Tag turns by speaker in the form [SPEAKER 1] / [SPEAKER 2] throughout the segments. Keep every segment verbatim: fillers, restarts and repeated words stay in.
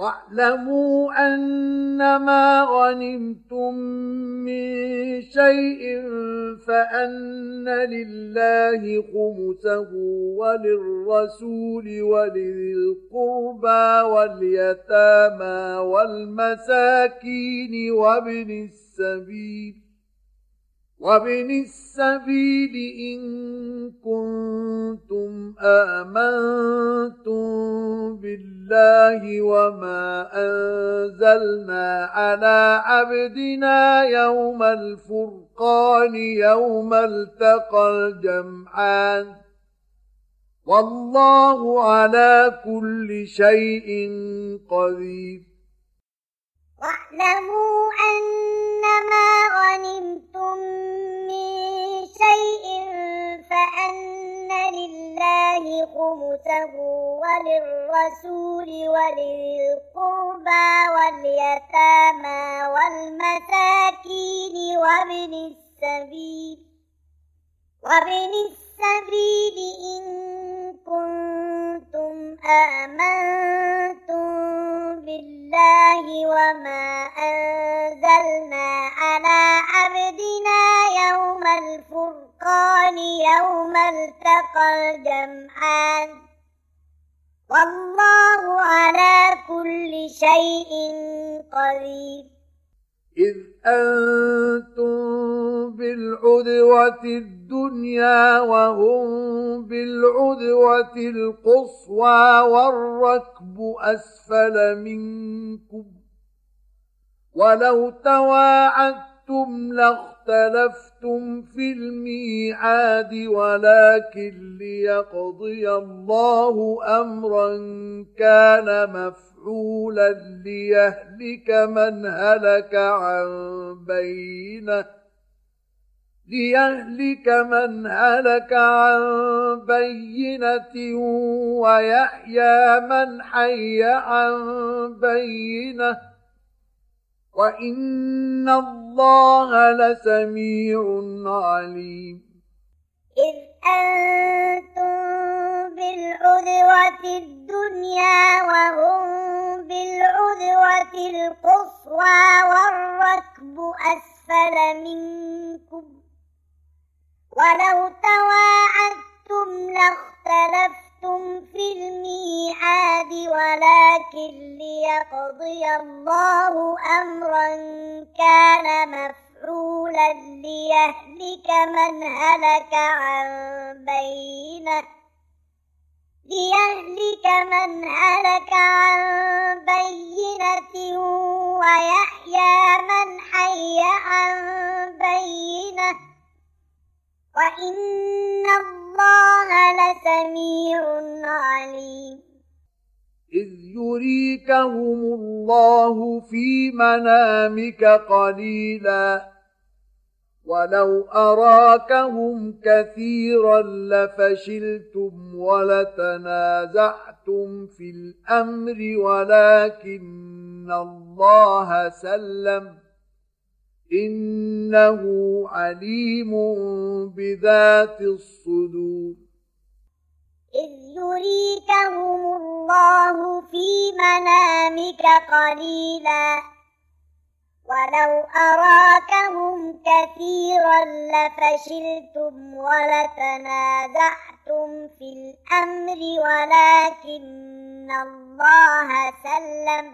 [SPEAKER 1] واعلموا أنما غنمتم من شيء فأن لله خمسه وللرسول ولذي القربى واليتامى والمساكين وابن السبيل وابن السبيل إن كنتم آمنتم بالله وما أنزلنا على عبدنا يوم الفرقان يوم التقى الجمعان والله على كل شيء قدير.
[SPEAKER 2] واعلموا أنما غنمتم من شيء فأن لله خمسه وللرسول ولذي القربى واليتامى والمساكين وابن السبيل وابن السبيل إن كنتم آمنتم بالله وما أنزلنا على عبدنا يوم الفرقان يوم التقى الجمعان والله على كل شيء قدير.
[SPEAKER 1] إذ أنتم بالعدوة الدنيا وهم بالعدوة القصوى والركب أسفل منكم ولو تواعدتم لاختلفتم في الميعاد ولكن ليقضي الله أمرا كان مفعولا ليهلك من هلك عن بينه ليهلك من هلك عن بينة ويحيى من حي عن بينة وإن الله لسميع عليم.
[SPEAKER 2] إذ أنتم بالعدوة الدنيا وهم بالعدوة القصوى والركب أسفل منكم ولو تواعدتم لاختلفتم في الميعاد ولكن ليقضي الله أمرا كان مفعولا ليهلك من هلك عن بينة ليهلك من هلك عن بينة ويحيى من حي عن بينة وإن الله لسميع عليم.
[SPEAKER 1] إذ يريكهم الله في منامك قليلا ولو أراكهم كثيرا لفشلتم ولتنازعتم في الأمر ولكن الله سلم إنه عليم بذات الصدور.
[SPEAKER 2] إذ يريكهم الله في منامك قليلا ولو أراكهم كثيرا لفشلتم ولتنازعتم في الأمر ولكن الله سلم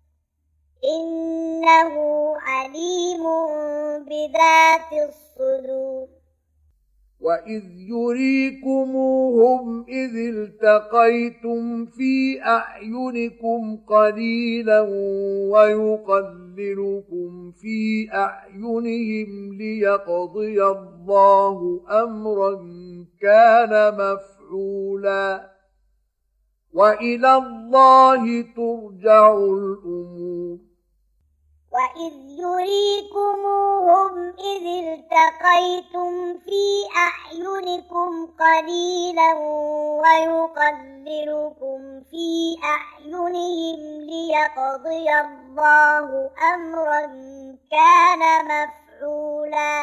[SPEAKER 2] إنه عليم بذات الصدور.
[SPEAKER 1] وإذ يريكموهم إذ التقيتم في أعينكم قليلا ويقللكم في أعينهم ليقضي الله أمرا كان مفعولا وإلى الله ترجع الأمور.
[SPEAKER 2] وإذ يريكموهم إذ التقيتم في أعينكم قليلا ويقللكم في أعينهم ليقضي الله أمرا كان مفعولا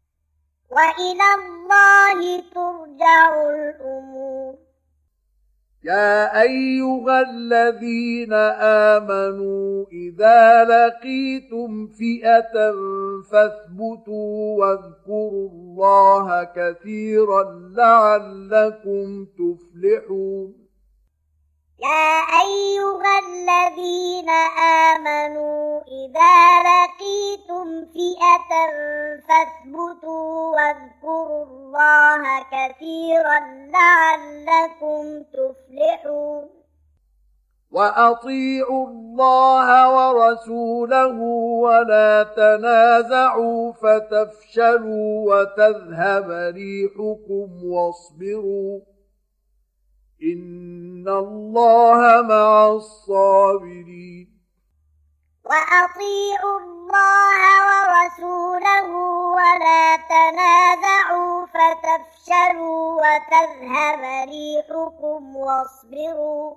[SPEAKER 2] وإلى الله ترجع الأمور.
[SPEAKER 1] يا أيها الذين آمنوا إذا لقيتم فئة فاثبتوا واذكروا الله كثيرا لعلكم تفلحون
[SPEAKER 2] يا أيها الذين آمنوا إذا لقيتم فئة فاثبتوا واذكروا الله كثيرا لعلكم تفلحون
[SPEAKER 1] وأطيعوا الله ورسوله ولا تنازعوا فتفشلوا وتذهب ريحكم واصبروا إن الله مع الصابرين
[SPEAKER 2] وأطيعوا الله ورسوله ولا تنازعوا فتفشلوا وتذهب ريحكم واصبروا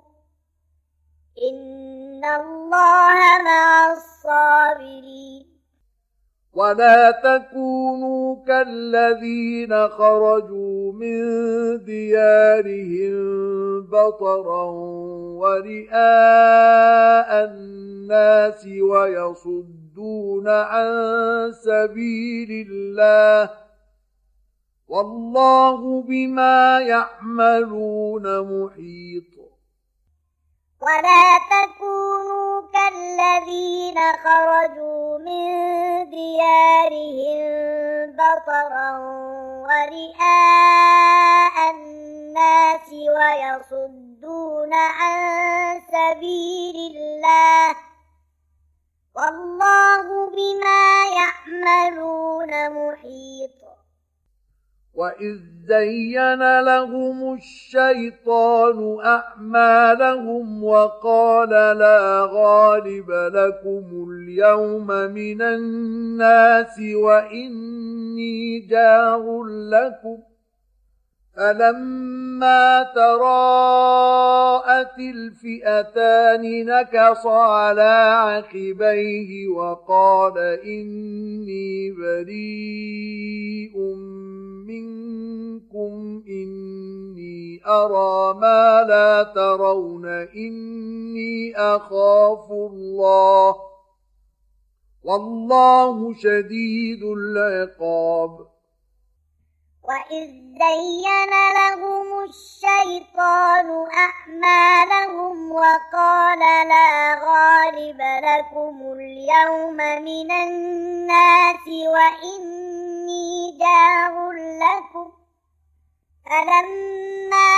[SPEAKER 2] إن الله مع الصابرين
[SPEAKER 1] ولا تكونوا كالذين خرجوا من ديارهم بطرا ورئاء الناس ويصدون عن سبيل الله والله بما يعملون محيط
[SPEAKER 2] ولا تكونوا كالذين خرجوا من ديارهم بطرا ورئاء الناس ويصدون عن سبيل الله والله بما يعملون محيط
[SPEAKER 1] وإذ زين لهم الشيطان أعمالهم وقال لا غالب لكم اليوم من الناس وإني جار لكم فلما تراءت الفئتان نكص على عقبيه وقال إني بريء منكم إني أرى ما لا ترون إني أخاف الله والله شديد العقاب
[SPEAKER 2] وإذ زين لهم الشيطان أعمالهم وقال لا غالب لكم اليوم من الناس وإني جار لكم فلما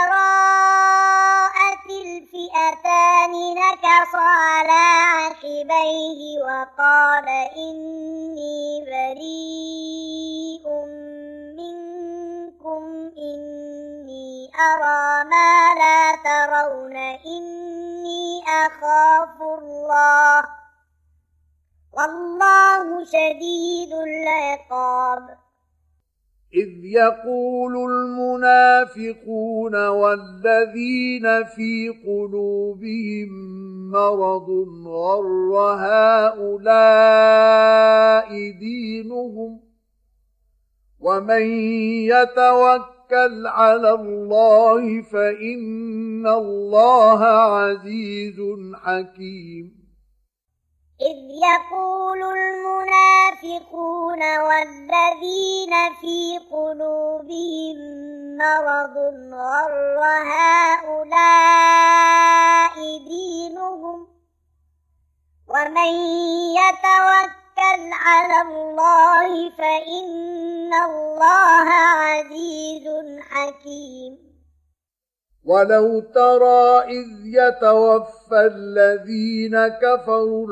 [SPEAKER 2] تراءت الفئتان نكص على عقبيه وقال إني بريء منكم إني أرى ما لا ترون إني أخاف الله والله شديد العقاب
[SPEAKER 1] إذ يقول المنافقون والذين في قلوبهم مرض غر هؤلاء دينهم ومن يتوكل على الله فإن الله عزيز حكيم
[SPEAKER 2] إذ يقول المنافقون والذين في قلوبهم مرض غر هؤلاء دينهم ومن يتوكل على الله فإن الله عزيز حكيم
[SPEAKER 1] ولو ترى إذ يتوفى الذين كفروا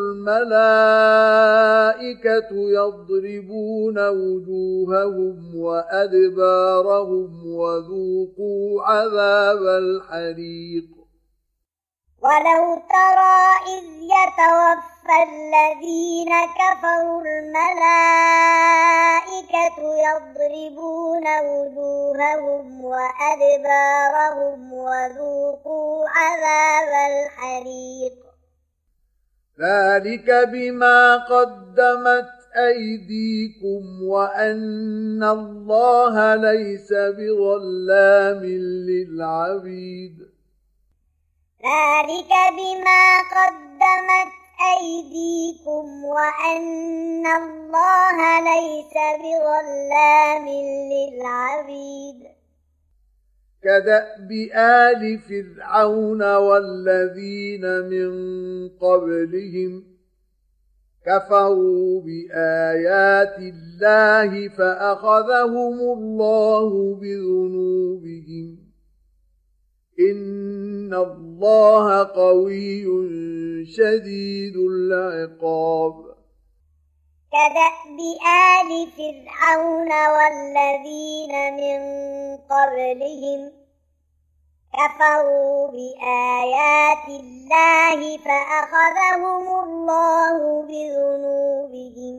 [SPEAKER 1] الملائكة يضربون وجوههم وأدبارهم وذوقوا عذاب الحريق
[SPEAKER 2] ولو ترى إذ يتوفى الذين كفروا الملائكة يضربون وجوههم وأدبارهم وذوقوا عذاب الحريق
[SPEAKER 1] ذلك بما قدمت أيديكم وأن الله ليس بظلام للعبيد
[SPEAKER 2] ذلك بما قدمت أيديكم وأن الله ليس بظلام للعبيد
[SPEAKER 1] كدأب آل فرعون والذين من قبلهم كفروا بآيات الله فأخذهم الله بذنوبهم إن الله قوي شديد العقاب
[SPEAKER 2] كدأب آل فرعون والذين من قبلهم كفروا بآيات الله فأخذهم الله بذنوبهم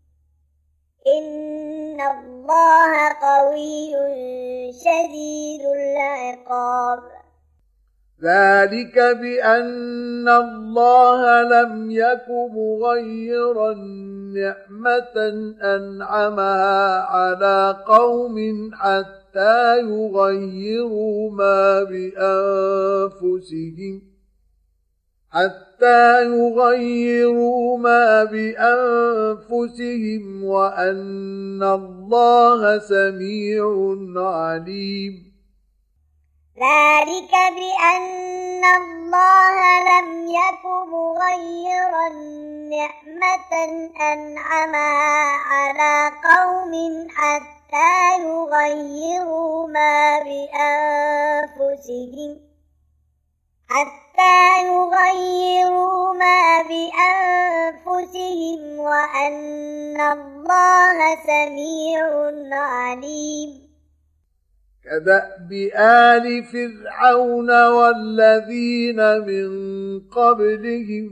[SPEAKER 2] إن الله قوي شديد العقاب
[SPEAKER 1] ذلك بأن الله لم يك مغيرا نعمة أنعمها على قوم حتى يغيروا ما بأنفسهم حتى يغيروا ما بأنفسهم وأن الله سميع عليم
[SPEAKER 2] ذلك بأن الله لم يك مغيرا نعمة أنعمها على قوم حتى يغيروا ما بأنفسهم حتى يغيروا ما بأنفسهم وأن الله سميع عليم
[SPEAKER 1] كدأب آل فرعون والذين من قبلهم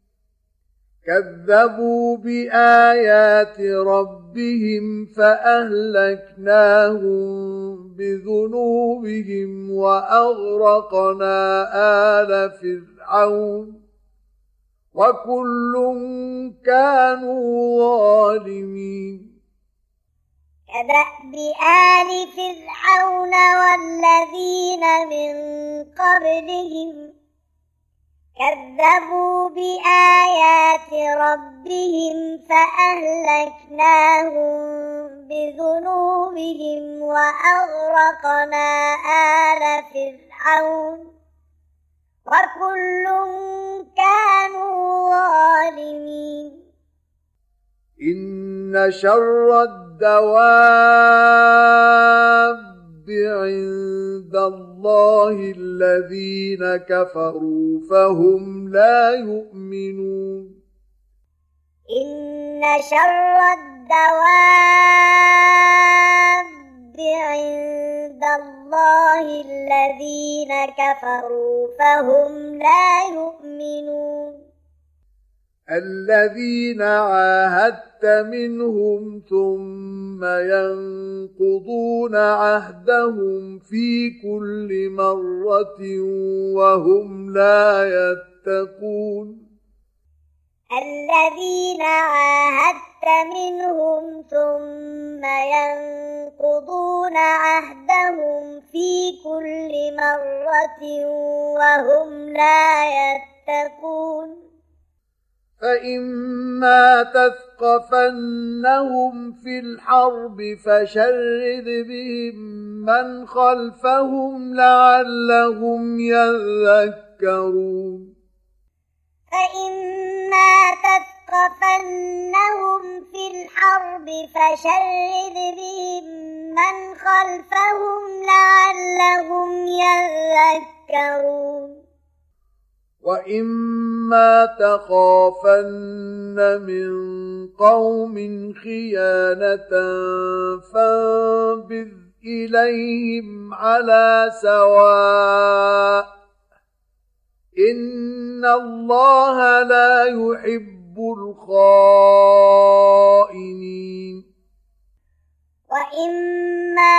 [SPEAKER 1] كذبوا بآيات ربهم فأهلكناهم بذنوبهم وأغرقنا آل فرعون وكل كانوا ظالمين
[SPEAKER 2] كدأب آل فرعون والذين من قبلهم كذبوا بآيات ربهم فأهلكناهم بذنوبهم وأغرقنا آل فرعون وكل كانوا ظالمين
[SPEAKER 1] إن شر الدواب عند الله الذين كفروا فهم لا يؤمنون
[SPEAKER 2] إن شر الدواب عند الله الذين كفروا فهم لا يؤمنون
[SPEAKER 1] الذين عاهدت منهم ثم ينقضون عهدهم في كل مرة وهم لا يتقون
[SPEAKER 2] الذين عاهدت منهم ثم ينقضون عهدهم في كل مرة وهم لا يتقون
[SPEAKER 1] فإما تثقفنهم في الحرب فشرد بهم من خلفهم لعلهم يذكرون
[SPEAKER 2] فإما تثقفنهم في الحرب فشرد بهم من خلفهم لعلهم يذكرون
[SPEAKER 1] وإما تخافن من قوم خيانة فانبذ إليهم على سواء إن الله لا يحب الخائنين
[SPEAKER 2] وإما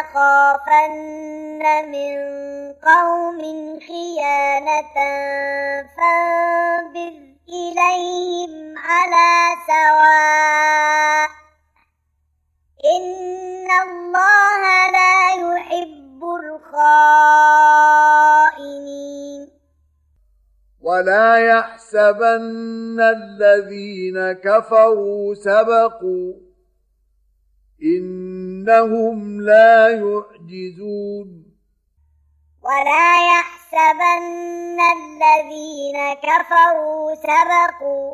[SPEAKER 2] تخافن من قوم خيانة فانبذ إليهم على سواء إن الله لا يحب الخائنين
[SPEAKER 1] ولا يحسبن الذين كفروا سبقوا إنهم لا يعجزون
[SPEAKER 2] ولا يحسبن الذين كفروا سبقوا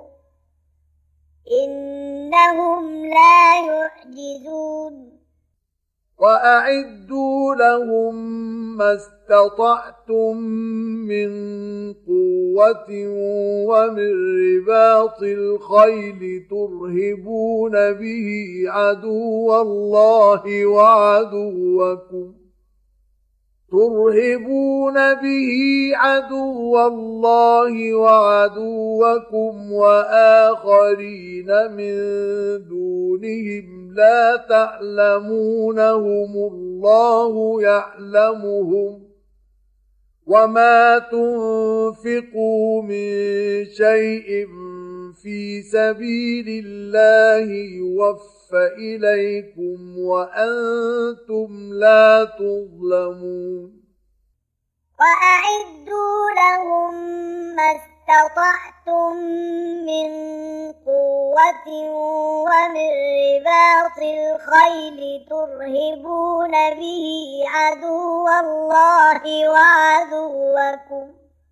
[SPEAKER 2] إنهم لا يعجزون
[SPEAKER 1] وأعدوا لهم ما استطعتم من قوة ومن رباط الخيل ترهبون به عدو الله وعدوكم ترهبون به عدو الله وعدوكم وآخرين من دونهم لا تعلمونهم الله يعلمهم وما تنفقوا من شيء في سبيل الله يوفى إليكم وأنتم لا تظلمون
[SPEAKER 2] وأعدوا لهم ما استطعتم من قوة ومن رباط الخيل ترهبون به عدو الله وعدوكم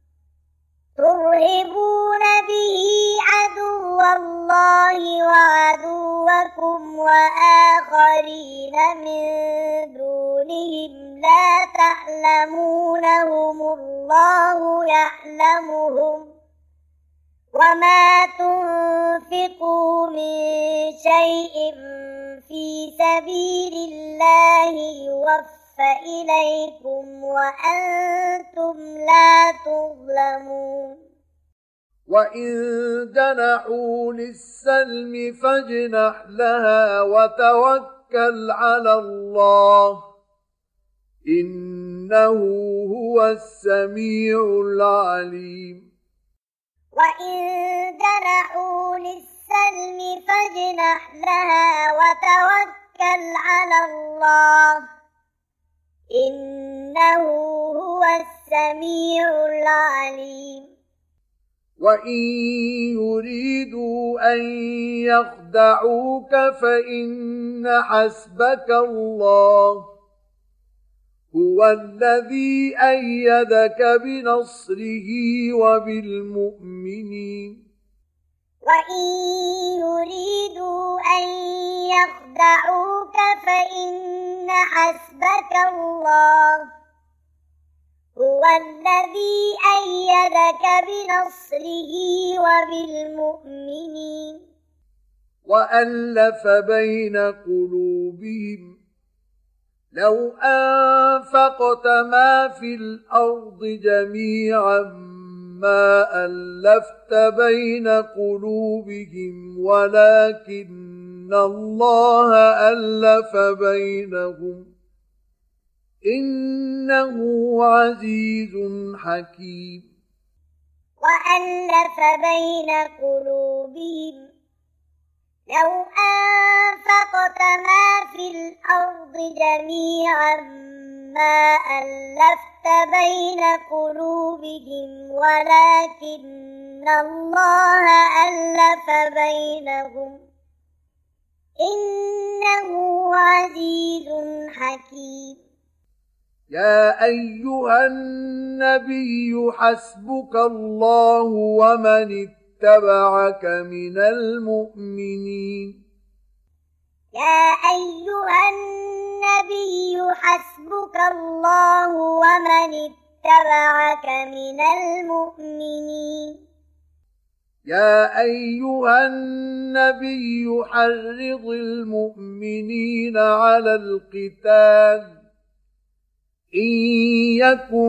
[SPEAKER 2] ترهبون به عدو الله وعدوكم وآخرين من دونهم لا تعلمونهم الله يعلمهم وما تنفقوا من شيء في سبيل الله يوفى إليكم وأنتم لا تظلمون
[SPEAKER 1] وإن جنحوا للسلم فاجنح لها وتوكل على الله إنه هو السميع العليم
[SPEAKER 2] وإن جنحوا للسلم فاجنح لها وتوكل على الله إنه هو السميع العليم
[SPEAKER 1] وإن يريدوا أن يخدعوك فإن حسبك الله هو الذي أيدك بنصره وبالمؤمنين
[SPEAKER 2] وإن يريدوا أن يخدعوك فإن حسبك الله هو الذي أيدك بنصره وبالمؤمنين
[SPEAKER 1] وألف بين قلوبهم لو أنفقت ما في الأرض جميعا ما ألفت بين قلوبهم ولكن الله ألف بينهم إنه عزيز حكيم
[SPEAKER 2] وألف بين قلوبهم لو أنفقت ما في الأرض جميعا ما ألفت بين قلوبهم ولكن الله ألف بينهم إنه عزيز حكيم
[SPEAKER 1] يا أيها النبي حسبك الله ومن اتبعك من المؤمنين
[SPEAKER 2] يا أيها النبي حسبك الله ومن اتبعك من المؤمنين
[SPEAKER 1] يا أيها النبي حرض المؤمنين على القتال إن يكن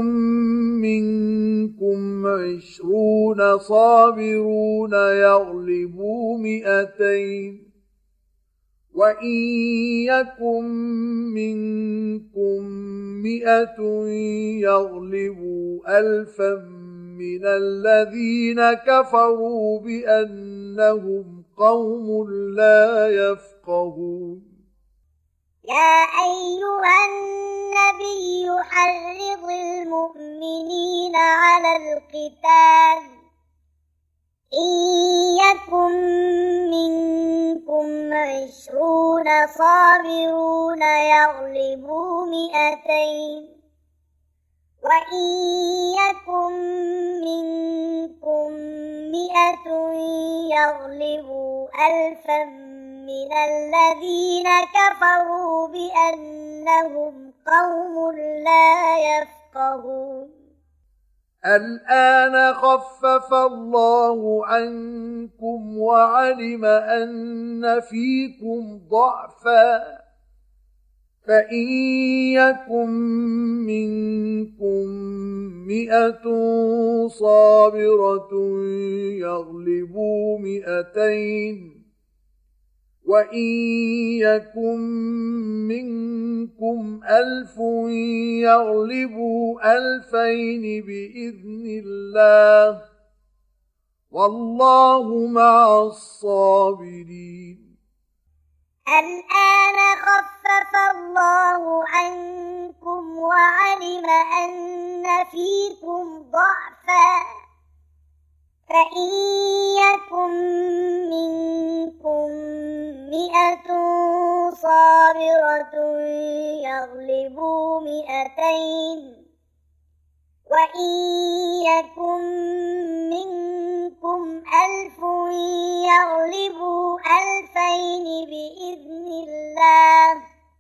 [SPEAKER 1] منكم عشرون صابرون يغلبوا مئتين وإن يكن منكم مئة يغلبوا ألفا من الذين كفروا بأنهم قوم لا يفقهون
[SPEAKER 2] يا أيها النبي حرض المؤمنين على القتال صابرون يغلبوا مئتين وإن يكن منكم مئة يغلبوا ألفا من الذين كفروا بأنهم قوم لا يفقهون.
[SPEAKER 1] الآن خفف الله عنكم وعلم أن فيكم ضعفا فإن يكن منكم مئة صابرة يغلبوا مئتين وإن يكن منكم ألف يغلبوا ألفين بإذن الله والله مع الصابرين.
[SPEAKER 2] الآن خفف الله عنكم وعلم أن فيكم ضعفا فإن يكن منكم مئة صابرة يغلبوا مئتين وإن يكن منكم ألف يغلبوا ألفين بإذن الله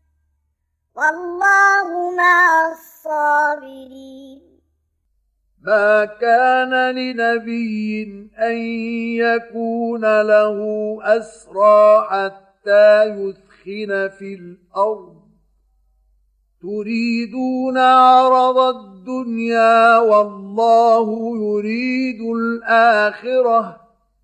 [SPEAKER 2] والله مع الصابرين.
[SPEAKER 1] ما كان لنبي أن يكون له أسرى حتى يثخن في الأرض تريدون عرض الدنيا والله يريد الآخرة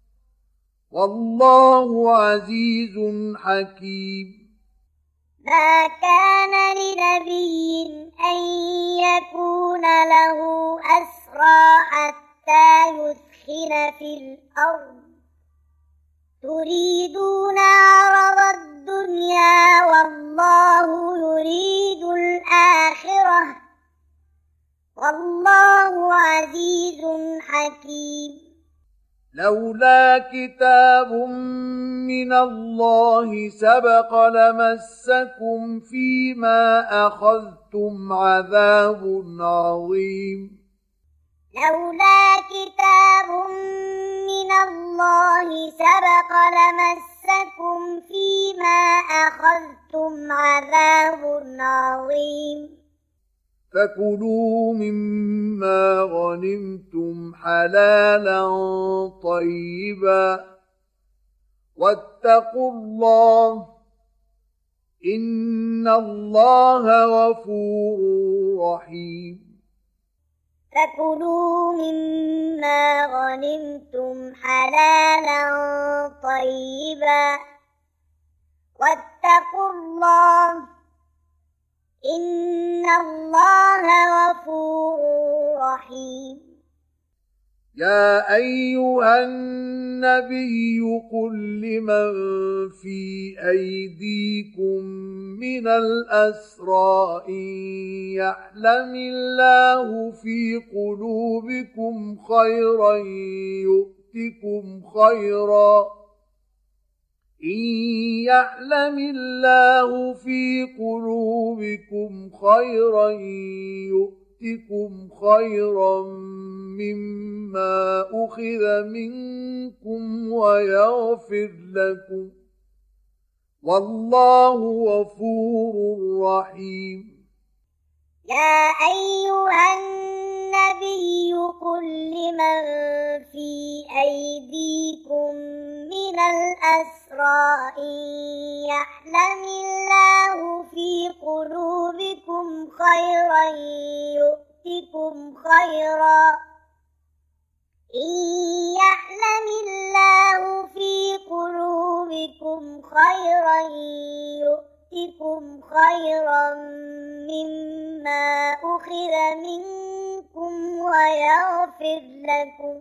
[SPEAKER 1] والله عزيز حكيم.
[SPEAKER 2] ما كان لنبي أن يكون له أسرى حتى يثخن في الأرض تريدون عرض الدنيا والله يريد الآخرة والله عزيز حكيم.
[SPEAKER 1] لولا كتاب من الله سبق لمسكم فيما أخذتم عذاب عظيم.
[SPEAKER 2] لولا كتاب من الله سبق لمسكم فيما أخذتم عذاب عظيم.
[SPEAKER 1] فكلوا مما غنمتم حلالا طيبا واتقوا الله إن الله غفور رحيم.
[SPEAKER 2] فكلوا مما غنمتم حلالا طيبا واتقوا الله إن الله غفور رحيم.
[SPEAKER 1] يا أيها النبي قل لمن في أيديكم من الأسرى إن يعلم الله في قلوبكم خيرا يؤتكم خيرا إن يعلم الله في قلوبكم خيرا يؤتكم خيرا مما أخذ منكم ويغفر لكم والله غفور رحيم.
[SPEAKER 2] يا أيها النبي قل لمن في أيديكم من الأسرى إن يعلم الله في قلوبكم خيرا يؤتكم خيرا إن يعلم الله في قلوبكم خيرا يؤتكم خيرا مما أخذ منكم ويغفر لكم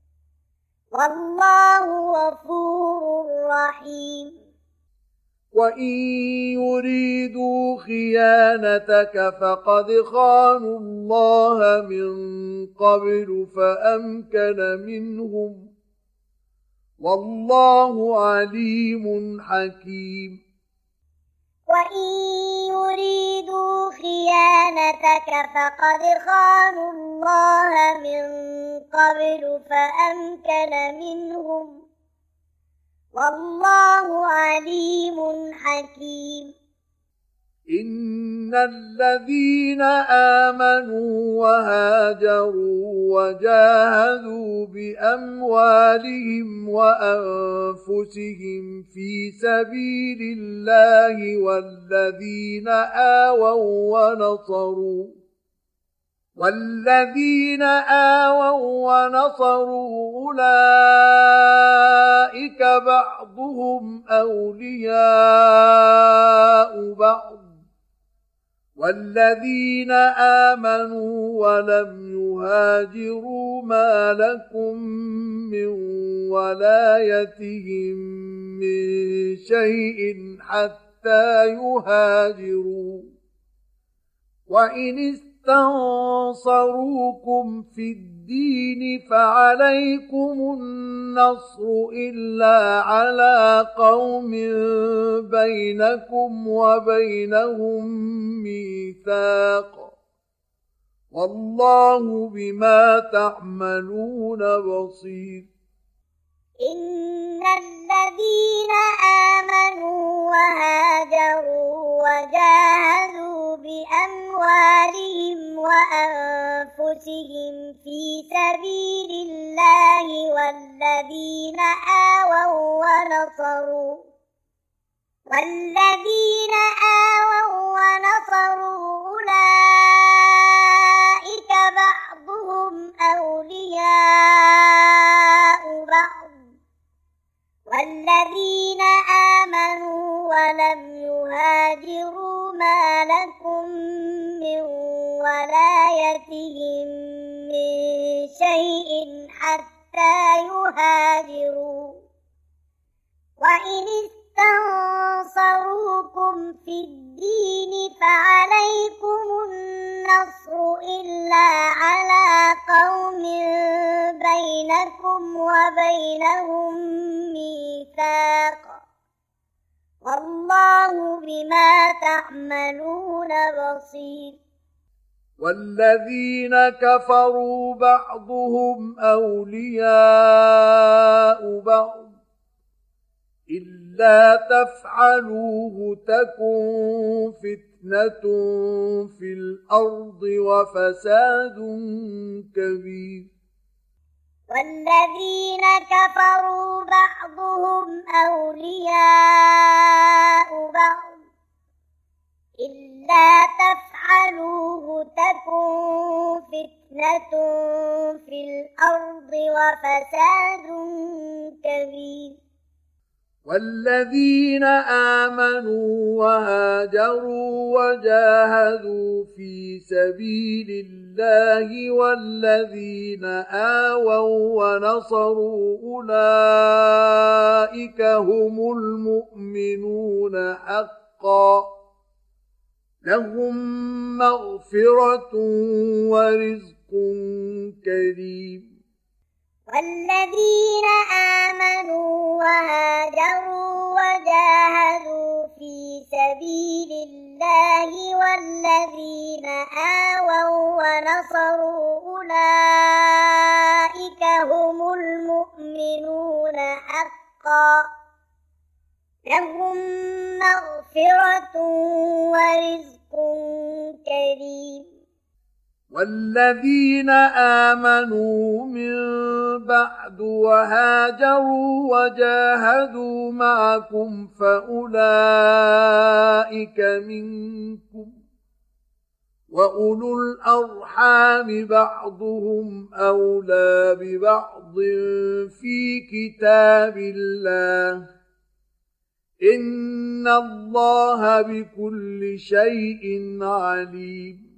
[SPEAKER 2] والله غفور رحيم.
[SPEAKER 1] وإن يريدوا خيانتك فقد خانوا الله من قبل فأمكن منهم والله عليم حكيم.
[SPEAKER 2] وإن يريدوا خيانتك فقد خانوا الله من قبل فأمكن منهم والله عليم حكيم
[SPEAKER 1] إن الذين آمنوا وهاجروا وجاهدوا بأموالهم وأنفسهم في سبيل الله والذين آووا ونصروا والذين آووا ونصروا أولئك بعضهم أولياء بعض والذين آمنوا ولم يهاجروا ما لكم من ولايتهم من شيء حتى يهاجروا وإن استنصروكم في الدين فعليكم النصر إلا على قوم بينكم وبينهم ميثاق والله بما تعملون بصير
[SPEAKER 2] إن الذين آمنوا وهاجروا وجاهدوا بأموالهم وأنفسهم في سبيل الله والذين آووا ونصروا والذين آووا ونصروا أولئك بعضهم أولياء بعض والذين آمنوا ولم يهاجروا ما لكم من ولايتهم من شيء حتى يهاجروا وإن استنصروكم في الدين فعليكم النصر إلا على قوم بينكم وبينهم ميثاق والله بما تعملون بصير
[SPEAKER 1] والذين كفروا بعضهم أولياء بعض إلا تفعلوه تكن فتنة في الأرض وفساد كبير
[SPEAKER 2] والذين كفروا بعضهم أولياء بعض إلا تفعلوه تكن فتنة في الأرض وفساد كبير
[SPEAKER 1] والذين آمنوا وهاجروا وجاهدوا في سبيل الله والذين آووا ونصروا أولئك هم المؤمنون حقا لهم مغفرة ورزق كريم
[SPEAKER 2] والذين آمنوا وهاجروا وجاهدوا في سبيل الله والذين آووا ونصروا أولئك هم المؤمنون حقا لهم مغفرة ورزق كريم
[SPEAKER 1] والذين آمنوا من بعد وهاجروا وجاهدوا معكم فأولئك منكم وأولو الأرحام بعضهم أولى ببعض في كتاب الله إن الله بكل شيء عليم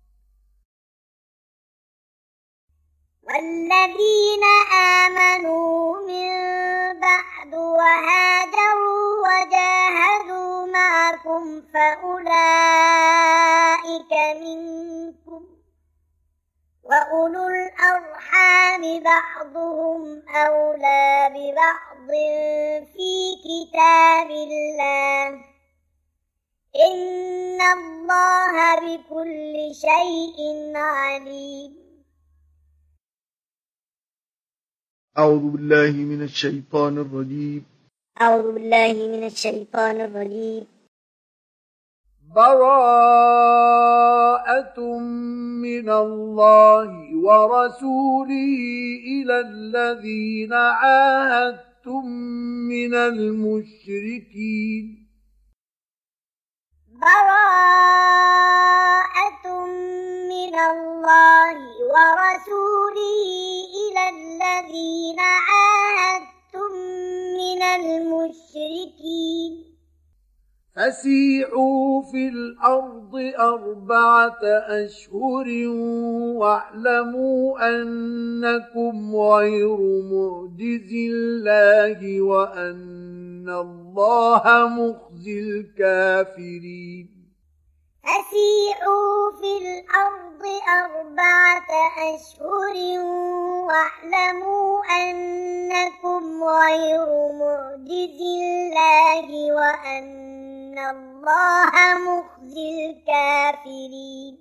[SPEAKER 2] والذين آمنوا من بعد وهاجروا وجاهدوا معكم فأولئك منكم وأولو الأرحام بعضهم أولى ببعض في كتاب الله إن الله بكل شيء عليم.
[SPEAKER 1] أعوذ بالله من الشيطان الرجيم.
[SPEAKER 2] أعوذ بالله من الشيطان الرجيم.
[SPEAKER 1] براءة من الله ورسوله إلى الذين عاهدتم من المشركين.
[SPEAKER 2] براءة من الله ورسوله إلى الذين عاهدتم من المشركين.
[SPEAKER 1] فسيحوا في الأرض أربعة أشهر واعلموا أنكم غير معجز الله وأن الله مخزي الكافرين.
[SPEAKER 2] فسيحوا في الأرض أربعة أشهر واعلموا أنكم غير معجز الله وأن الله مخزي الكافرين.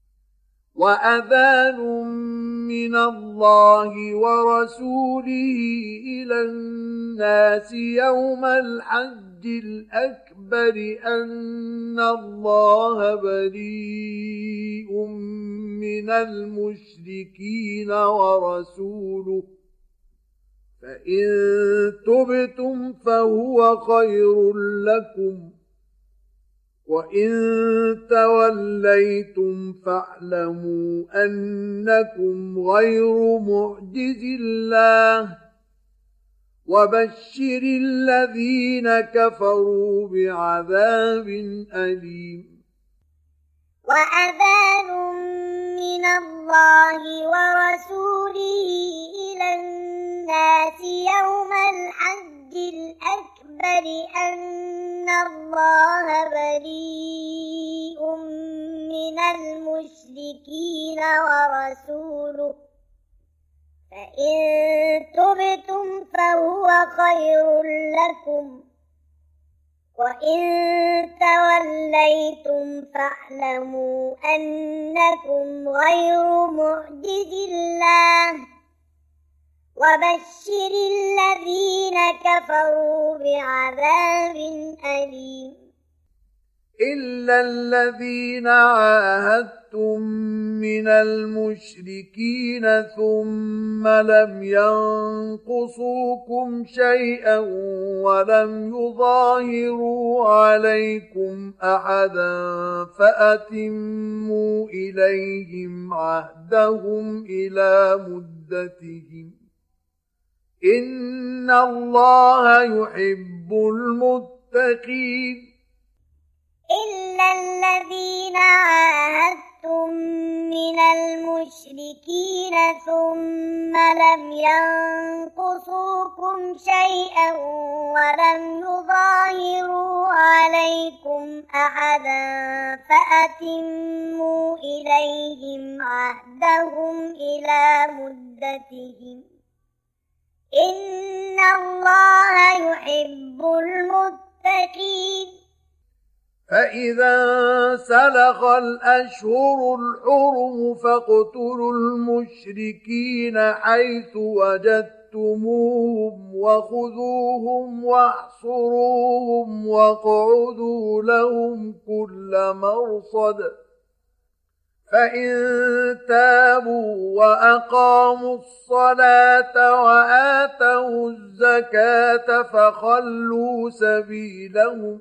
[SPEAKER 1] وأذان من الله ورسوله إلى الناس يوم الحج الأكبر أن الله بريء من المشركين ورسوله فإن تبتم فهو خير لكم وإن توليتم فاعلموا أنكم غير معجز الله وبشر الذين كفروا بعذاب أليم.
[SPEAKER 2] وأذان من الله ورسوله إلى الناس يوم الحج الأكبر أن الله بريء من المشركين ورسوله فإن تبتم فهو خير لكم وإن توليتم فاعلموا أنكم غير معجز الله وبشر الذين كفروا بعذاب أليم.
[SPEAKER 1] إلا الذين عاهدتم من المشركين ثم لم ينقصوكم شيئا ولم يظاهروا عليكم أحدا فأتموا إليهم عهدهم إلى مدتهم إن الله يحب المتقين.
[SPEAKER 2] إلا الذين عاهدتم من المشركين ثم لم ينقصوكم شيئا ولم يظاهروا عليكم أحدا فأتموا إليهم عهدهم إلى مدتهم إن الله يحب المتقين.
[SPEAKER 1] فإذا سلخ الأشهر الحرم فاقتلوا المشركين حيث وجدتموهم وخذوهم واحصروهم واقعدوا لهم كل مرصد فإن تابوا وأقاموا الصلاة وآتوا الزكاة فخلوا سبيلهم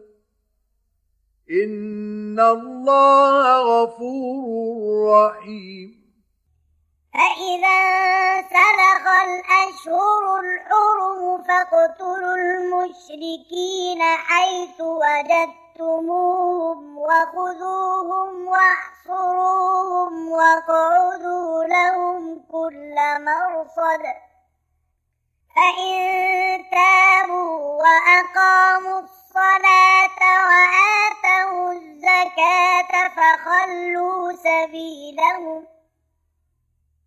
[SPEAKER 1] إن الله غفور رحيم.
[SPEAKER 2] فإذا سلخ الأشهر الحرم فاقتلوا المشركين حيث وجدتموهم وخذوهم واحصروهم واقعدوا لهم كل مرصد فإن تابوا وأقاموا الصلاة وآتوا الزكاة فخلوا سبيلهم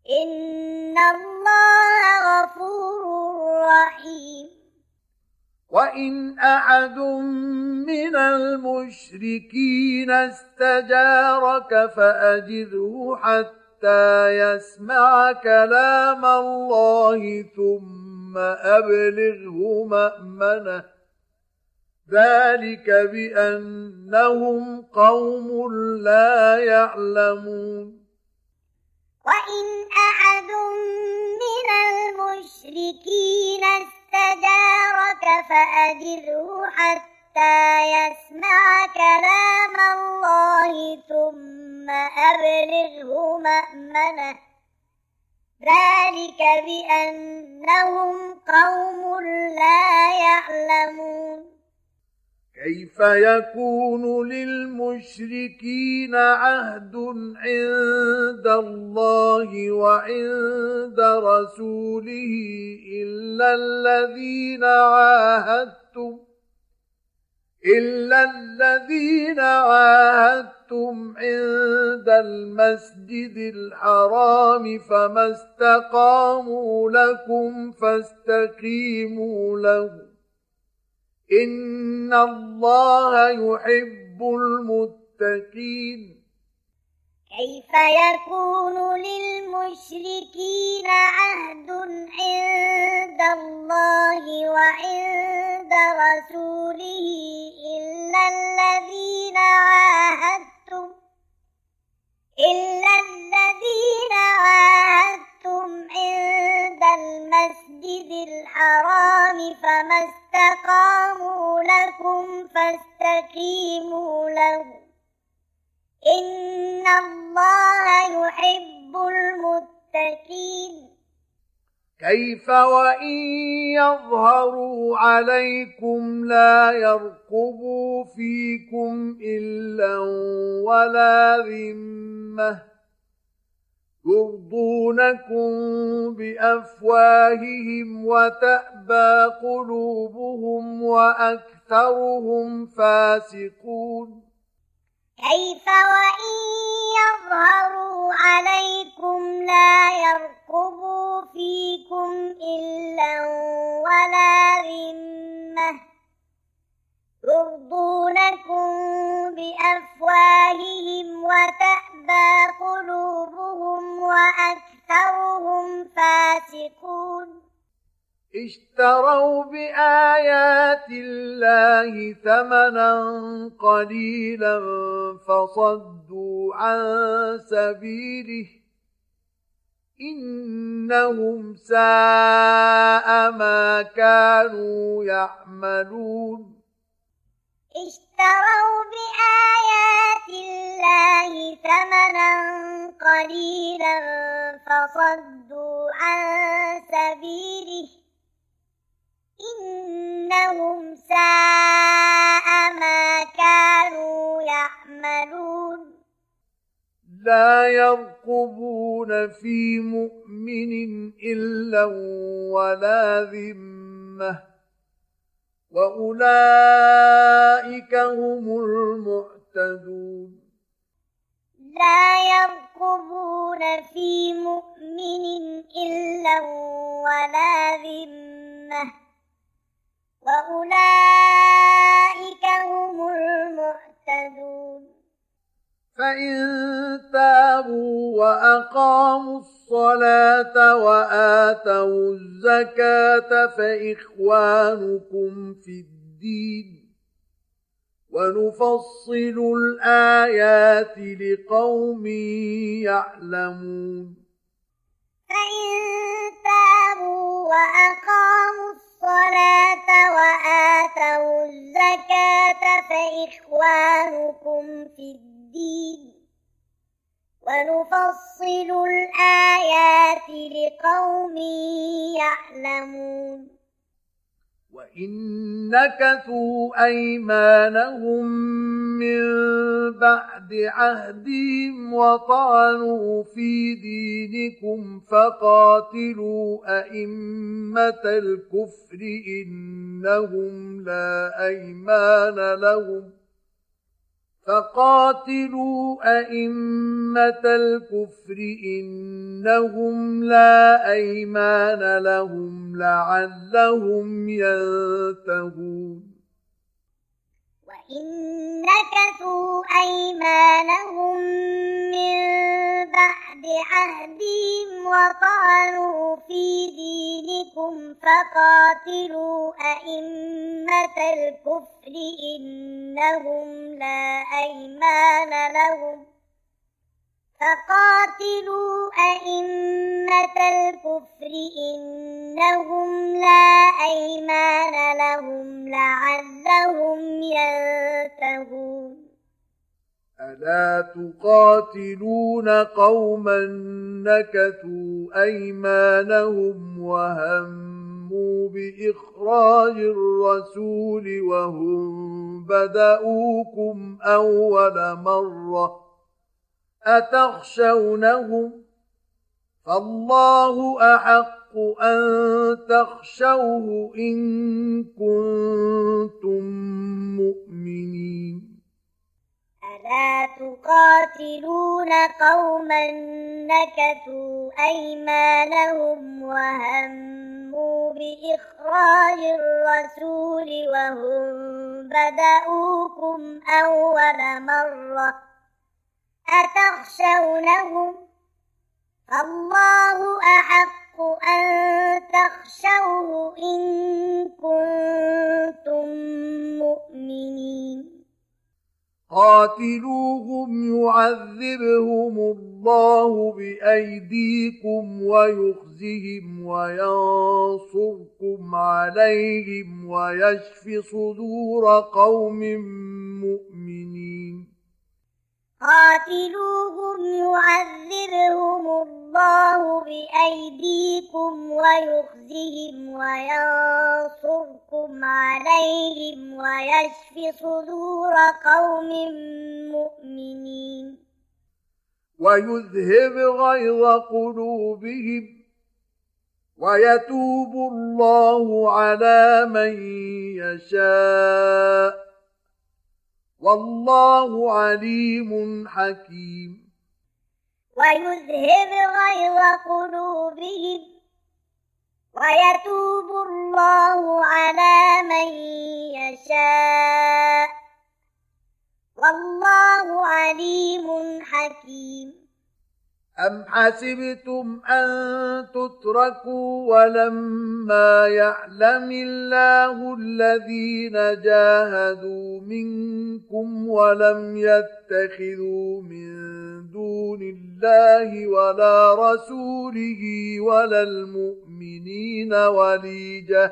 [SPEAKER 2] إن الله غفور رحيم.
[SPEAKER 1] وإن أحد من المشركين استجارك فأجره حتى يسمع كلام الله ثم أبلغه مأمنه ذلك بأنهم قوم لا يعلمون
[SPEAKER 2] وإن أحد من المشركين استجارك فأجره حتى يسمع كلام الله ثم أبلغه مأمنه ذلك بأنهم قوم لا يعلمون
[SPEAKER 1] كيف يكون للمشركين عهد عند الله وعند رسوله إلا الذين عاهدتم إلا الذين عاهدتم عند المسجد الحرام فما استقاموا لكم فاستقيموا لهم إن الله يحب المتقين
[SPEAKER 2] كيف يكون للمشركين عهد عند الله وعند رسوله إلا الذين عاهدتم إلا الذين عاهدتم عند المسجد الحرام فما استقاموا لكم فاستقيموا لهم إن الله يحب المتقين
[SPEAKER 1] كيف وإن يظهروا عليكم لا يرقبوا فيكم إلا ولا ذمة يرضونكم بأفواههم وتأبى قلوبهم وأكثرهم فاسقون
[SPEAKER 2] كيف وإن يظهروا عليكم لا يرقبوا فيكم إلا ولا ذمة يرضونكم بأفواههم وتأبى قلوبهم وأكثرهم فاسقون
[SPEAKER 1] اشتروا بآيات الله ثمنا قليلا فصدوا عن سبيله إنهم ساء ما كانوا يعملون
[SPEAKER 2] اشتروا بآيات الله ثمنا قليلا فصدوا عن سبيله إنهم ساء ما كانوا يعملون
[SPEAKER 1] لا يرقبون في مؤمن إلا ولا ذمة وأولئك هم المعتدون
[SPEAKER 2] لا يرقبون في مؤمن إلا ولا ذمة وأولئك هم المعتدون
[SPEAKER 1] فإن تابوا وأقاموا الصلاة وآتوا الزكاة فإخوانكم في الدين ونفصل الآيات لقوم يعلمون
[SPEAKER 2] فإن تابوا وأقاموا الصلاة وآتوا الزكاة فإخوانكم في الدين ونفصل الآيات لقوم يعلمون
[SPEAKER 1] وإن نكثوا أيمانهم من بعد عهدهم وطعنوا في دينكم فقاتلوا أئمة الكفر إنهم لا أيمان لهم فقاتلوا أئمة الكفر إنهم لا أيمان لهم لعلهم ينتهون
[SPEAKER 2] وإن نكثوا أيمانهم من بعد عهدهم وطعنوا في دينكم فقاتلوا أئمة الكفر إنهم لا أيمان لهم فقاتلوا أئمة الكفر إنهم لا أيمان لهم لعلهم ينتهون
[SPEAKER 1] ألا تقاتلون قوما نكثوا أيمانهم وهموا بإخراج الرسول وهم بدؤوكم أول مرة أتخشونهم فالله أحق أن تخشوه إن كنتم مؤمنين
[SPEAKER 2] ألا تقاتلون قوما نكثوا أيمانهم وهموا بإخراج الرسول وهم بدؤوكم أول مرة أتخشونهم فالله أحق أن تخشوه إن كنتم مؤمنين
[SPEAKER 1] قاتلوهم يعذبهم الله بأيديكم ويخزهم وينصركم عليهم ويشف صدور قوم مؤمنين
[SPEAKER 2] قاتلوهم يعذبهم الله بأيديكم ويخزهم وينصركم عليهم ويشف صدور قوم مؤمنين
[SPEAKER 1] ويذهب غيظ قلوبهم ويتوب الله على من يشاء والله عليم حكيم
[SPEAKER 2] ويذهب غيظ قلوبهم ويتوب الله على من يشاء والله عليم حكيم
[SPEAKER 1] أم حسبتم أن تتركوا ولما يعلم الله الذين جاهدوا منكم ولم يتخذوا من دون الله ولا رسوله ولا المؤمنين وليجة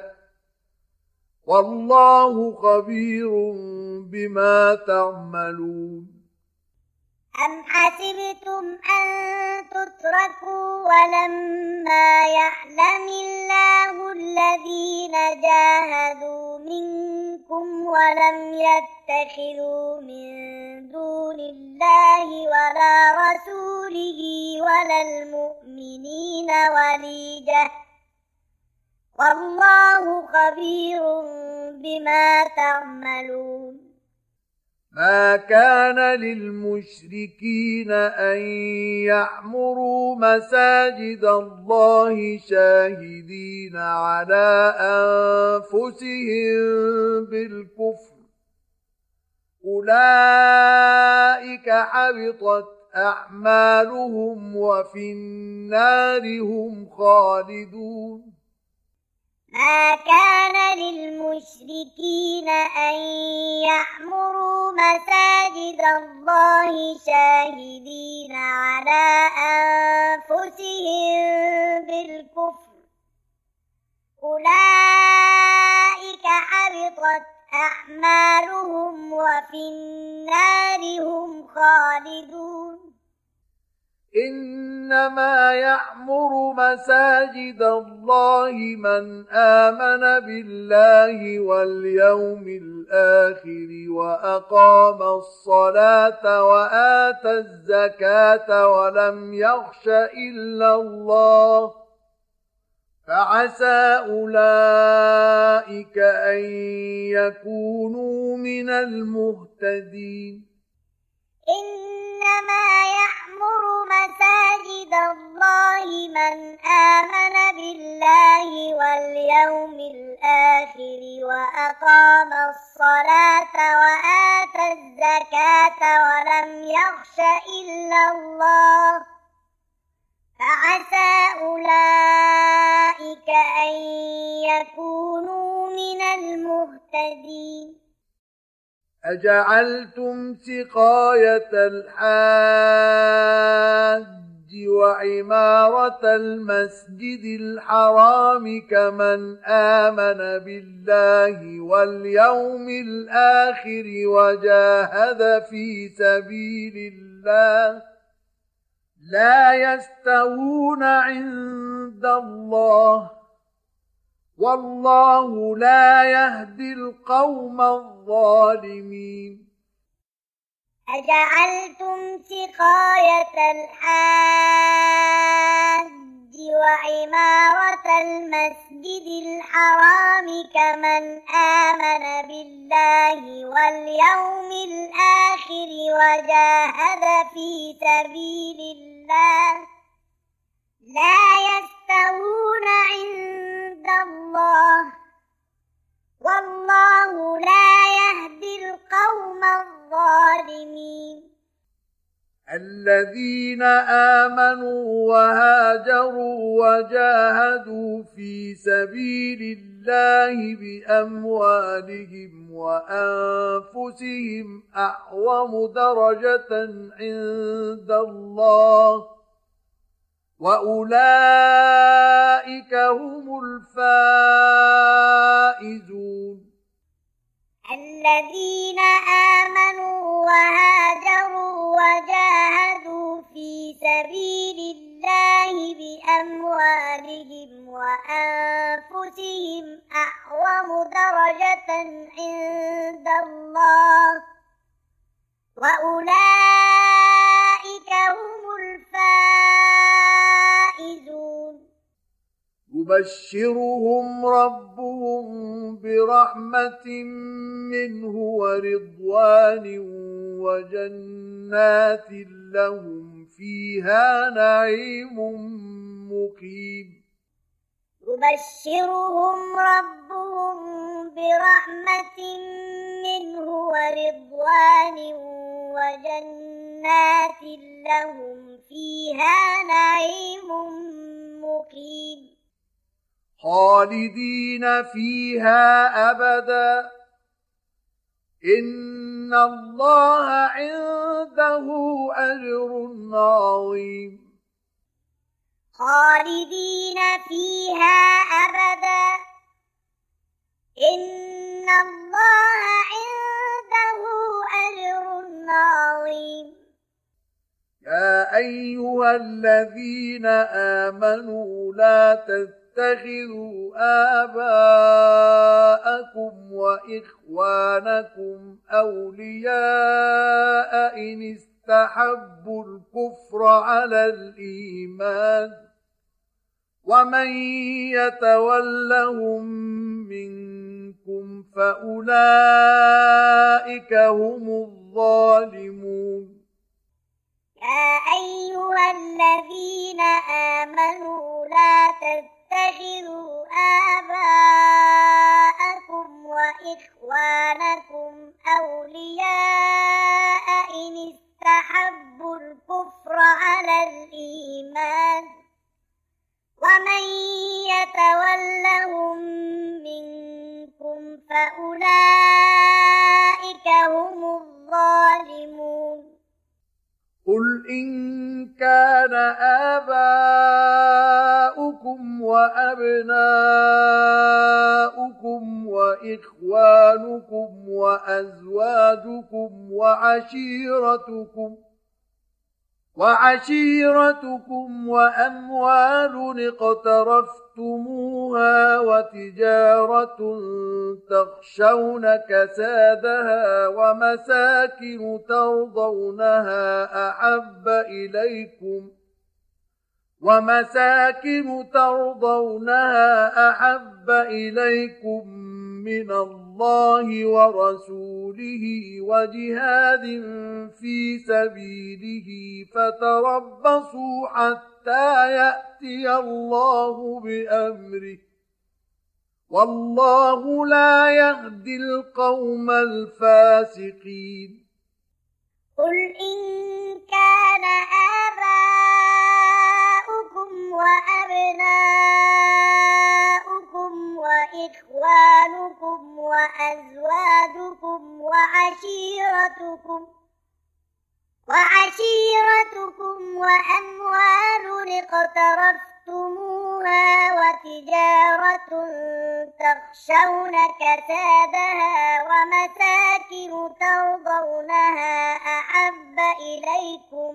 [SPEAKER 1] والله خبير بما تعملون
[SPEAKER 2] أم حسبتم أن تتركوا ولما يعلم الله الذين جاهدوا منكم ولم يتخذوا من دون الله ولا رسوله ولا المؤمنين وليجة والله خبير بما تعملون
[SPEAKER 1] ما كان للمشركين أن يعمروا مساجد الله شاهدين على أنفسهم بالكفر أولئك حبطت أعمالهم وفي النار هم خالدون
[SPEAKER 2] ما كان للمشركين أن يعمروا مساجد الله شاهدين على أنفسهم بالكفر أولئك حبطت أعمالهم وفي النار هم خالدون
[SPEAKER 1] إنما يعمر مساجد الله من آمن بالله واليوم الآخر وأقام الصلاة وآتى الزكاة ولم يخش إلا الله فعسى أولئك أن يكونوا من المهتدين
[SPEAKER 2] إنما يعمر مساجد الله من آمن بالله واليوم الآخر وأقام الصلاة وآتى الزكاة ولم يخش إلا الله فعسى أولئك أن يكونوا من المهتدين.
[SPEAKER 1] أجعلتم سقاية الحاج وعمارة المسجد الحرام كمن آمن بالله واليوم الآخر وجاهد في سبيل الله لا يستوون عند الله والله لا يهدي القوم الظالمين.
[SPEAKER 2] أجعلتم سقاية الحاج وعمارة المسجد الحرام كمن آمن بالله واليوم الآخر وجاهد في سبيل الله لا يستوون عند الله والله لا يهدي القوم الظالمين.
[SPEAKER 1] الذين آمنوا وهاجروا وجاهدوا في سبيل الله بأموالهم وأنفسهم أعظم درجة عند الله وأولئك هم الفائزون.
[SPEAKER 2] الذين آمنوا وهاجروا وجاهدوا في سبيل الله بأموالهم وأنفسهم أعظم درجة عند الله وأولئك هم الفائزون.
[SPEAKER 1] يبشرهم ربهم برحمة منه ورضوان وجنات لهم فيها نعيم مقيم.
[SPEAKER 2] يبشرهم ربهم برحمة منه ورضوان وجنات لهم فيها نعيم مقيم
[SPEAKER 1] خالدين فيها أبدا إن الله عنده أجر عظيم.
[SPEAKER 2] خالدين فيها أبدا إن الله عنده أجر عظيم.
[SPEAKER 1] يا أيها الذين آمنوا لا تتخذوا آباءكم وإخوانكم أولياء إن استحبوا الكفر على الإيمان ومن يتولهم منكم فأولئك هم الظالمون.
[SPEAKER 2] يا أيها الذين آمنوا لا تتخذوا آباءكم وإخوانكم أولياء إن استحبوا الكفر على الإيمان ومن يتولهم منكم فأولئك هم الظالمون.
[SPEAKER 1] قل إن كان آباؤكم وأبناؤكم وإخوانكم وأزواجكم وعشيرتكم وعشيرتكم وأموال اقترفتموها وتجارة تخشون كسادها ومساكن ترضونها أحب إليكم ومساكن ترضونها أحب إليكم من الله ورسوله وجهاد في سبيله فتربصوا حتى يأتي الله بأمره والله لا يهدي القوم الفاسقين.
[SPEAKER 2] قل إن كان آباؤكم وأبناؤكم وإخوانكم وأزواجكم وعشيرتكم وعشيرتكم وأموال اقترفتموها وتجارة تخشون كسادها ومساكن ترضونها أحب إليكم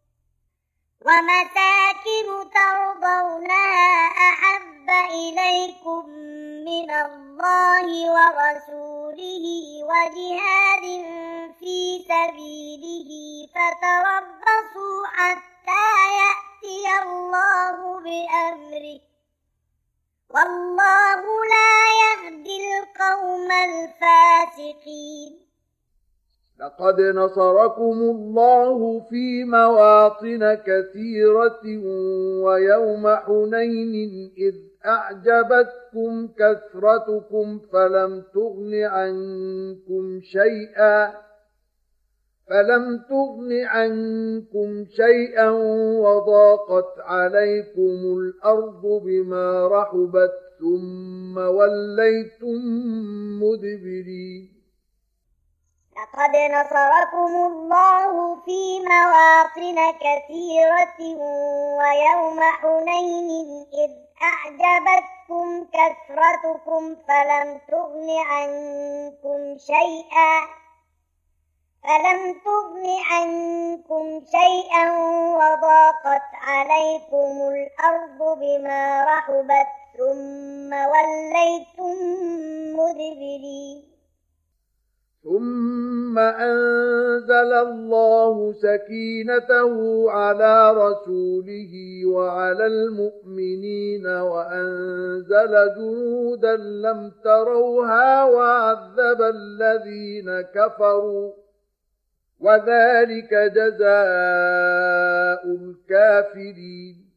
[SPEAKER 2] ومساكن ترضونها أحب إليكم من الله ورسوله وجهاد في سبيله فتربصوا حتى يأتي الله بأمره والله لا يهدي القوم الفاسقين.
[SPEAKER 1] لقد نصركم الله في مواطن كثيرة ويوم حنين إذ أعجبتكم كثرتكم فلم تغن عنكم شيئا فلم تغن عنكم شيئا وضاقت عليكم الأرض بما رحبت ثم وليتم مدبرين.
[SPEAKER 2] لقد نصركم الله في مواطن كثيرة ويوم حنين إذ أعجبتكم كثرتكم فلم تغن عنكم شيئا فلم تغن عنكم شيئا وضاقت عليكم الأرض بما رحبت ثم وليتم مدبرين.
[SPEAKER 1] ثم أنزل الله سكينته على رسوله وعلى المؤمنين وأنزل جنودا لم تروها وعذب الذين كفروا وذلك جزاء الكافرين.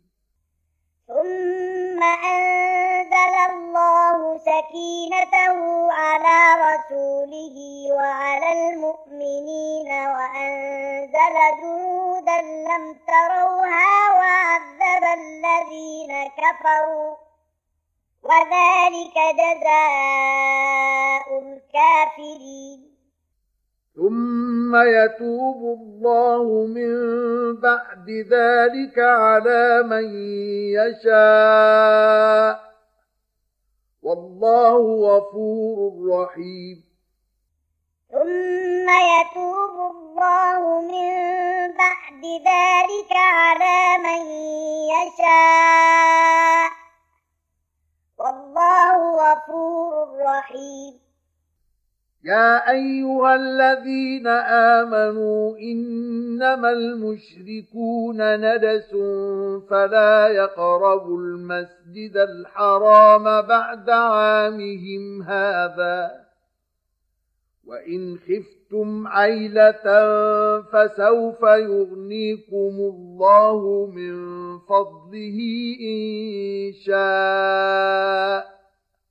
[SPEAKER 2] ثم أنزل الله سكينته على رسوله وعلى المؤمنين وأنزل جنودا لم تروها وعذب الذين كفروا وذلك جزاء الكافرين.
[SPEAKER 1] ثم يتوب الله من بعد ذلك على من يشاء والله غفور رحيم.
[SPEAKER 2] ثم يتوب الله من بعد ذلك على من يشاء والله غفور رحيم.
[SPEAKER 1] يا أيها الذين آمنوا إنما المشركون نجس فلا يقربوا المسجد الحرام بعد عامهم هذا وإن خفتم عيلة فسوف يغنيكم الله من فضله إن شاء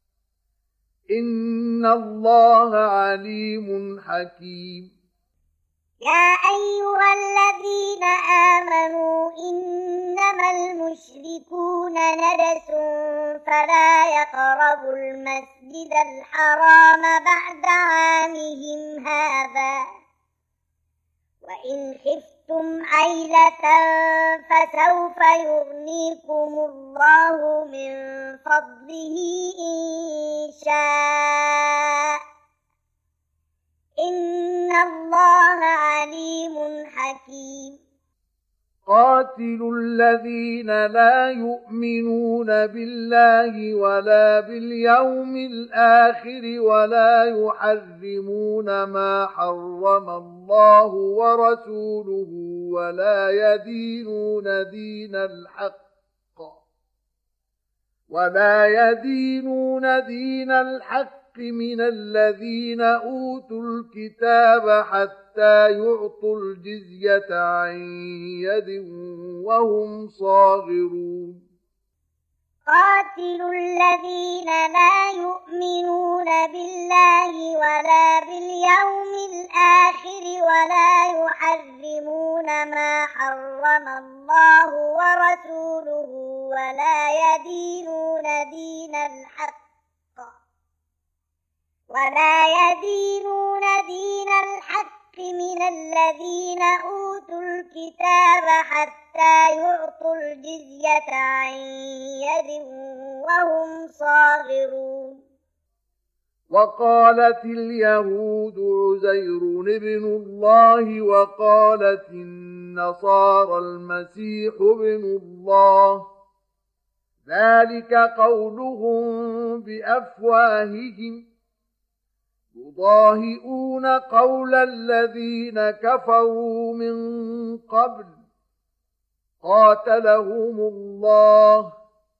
[SPEAKER 1] إن الله عليم حكيم.
[SPEAKER 2] يا أيها الذين آمنوا إنما المشركون نجس فلا يقربوا المسجد الحرام بعد عامهم هذا وإن خفتم عيلة فسوف يغنيكم الله من فضله إن شاء إن الله عليم حكيم.
[SPEAKER 1] قاتلوا الذين لا يؤمنون بالله ولا باليوم الآخر ولا يحرمون ما حرم الله ورسوله ولا يدينون دين الحق ولا يدينون دين الحق من الذين أوتوا الكتاب حتى يعطوا الجزية عن يد وهم صاغرون
[SPEAKER 2] قاتلوا الذين لا يؤمنون بالله ولا باليوم الآخر ولا يحرمون ما حرم الله ورسوله ولا يدينون دين الحق ولا يدينون دين الحق من الذين أوتوا الكتاب حتى يعطوا الجزية عن يد وهم صاغرون
[SPEAKER 1] وقالت اليهود عزير ابن الله وقالت النصارى المسيح ابن الله ذلك قولهم بأفواههم يضاهئون قول الذين كفروا من قبل قاتلهم الله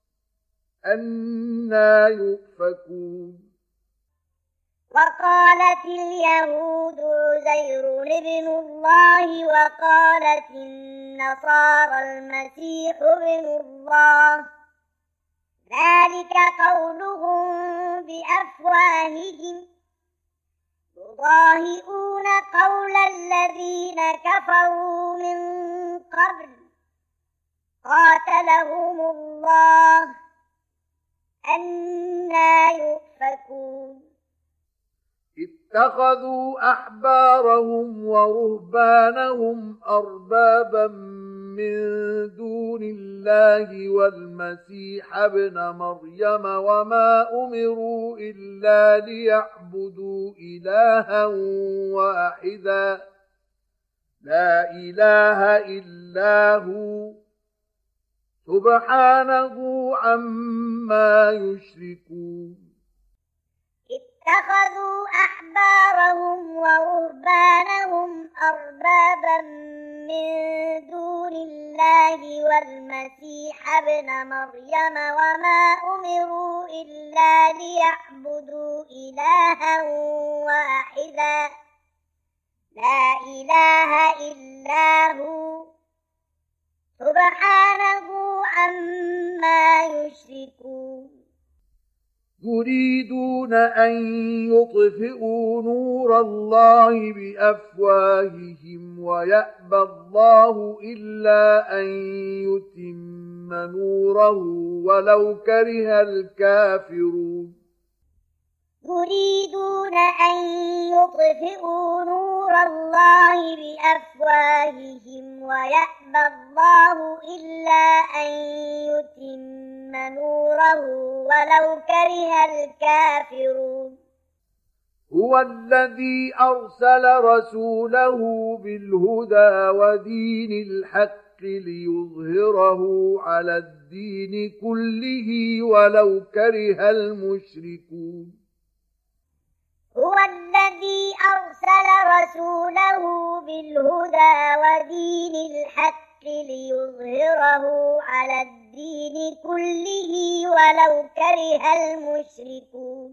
[SPEAKER 1] أنى يؤفكون
[SPEAKER 2] وقالت اليهود عزير ابن الله وقالت النصارى المسيح ابن الله ذلك قولهم بأفواههم يضاهئون قول الذين كفروا من قبل قاتلهم الله أنى يؤفكون
[SPEAKER 1] اتخذوا أحبارهم ورهبانهم أربابا من دون الله والمسيح ابن مريم وما أمروا إلا ليعبدوا إلها واحدا لا إله إلا هو سبحانه عما يشركون
[SPEAKER 2] اتخذوا أحبارهم ورهبانهم أربابا من دون الله والمسيح ابن مريم وما أمروا إلا ليعبدوا إلها واحدا لا إله إلا هو سبحانه عما يشركون
[SPEAKER 1] يريدون أن يطفئوا نور الله بأفواههم ويأبى الله إلا أن يتم نوره ولو كره الكافرون
[SPEAKER 2] يريدون أن يطفئوا نور الله بأفواههم ويأبى الله إلا أن يتم نوره ولو كره الكافرون
[SPEAKER 1] هو الذي أرسل رسوله بالهدى ودين الحق ليظهره على الدين كله ولو كره المشركون
[SPEAKER 2] هو الذي أرسل رسوله بالهدى ودين الحق ليظهره على الدين كله ولو كره المشركون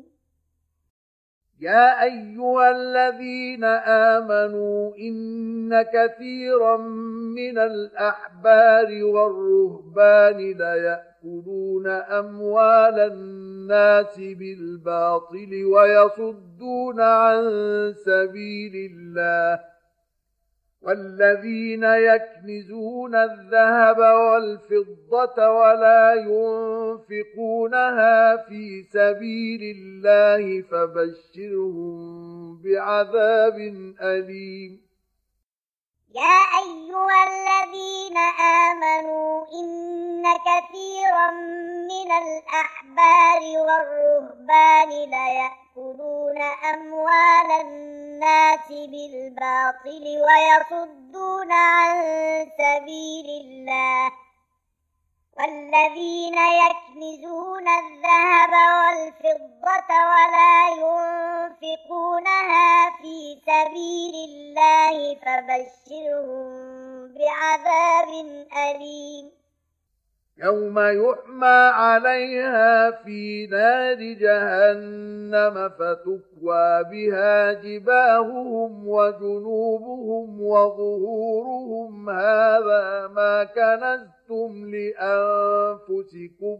[SPEAKER 1] يا أيها الذين آمنوا إن كثيرا من الأحبار والرهبان ليأكلون أموال الناس بالباطل ويصدون عن سبيل الله والذين يكنزون الذهب والفضة ولا ينفقونها في سبيل الله فبشرهم بعذاب أليم
[SPEAKER 2] يا أيها الذين آمنوا إن كثيرا من الأحبار والرهبان ليأكلون أموال الناس بالباطل ويصدون عن سبيل الله والذين يكنزون الذهب والفضة ولا ينفقونها في سبيل الله فبشرهم بعذاب أليم
[SPEAKER 1] يوم يحمى عليها في نار جهنم فتكوى بها جباههم وجنوبهم وظهورهم هذا ما كنزتم لأنفسكم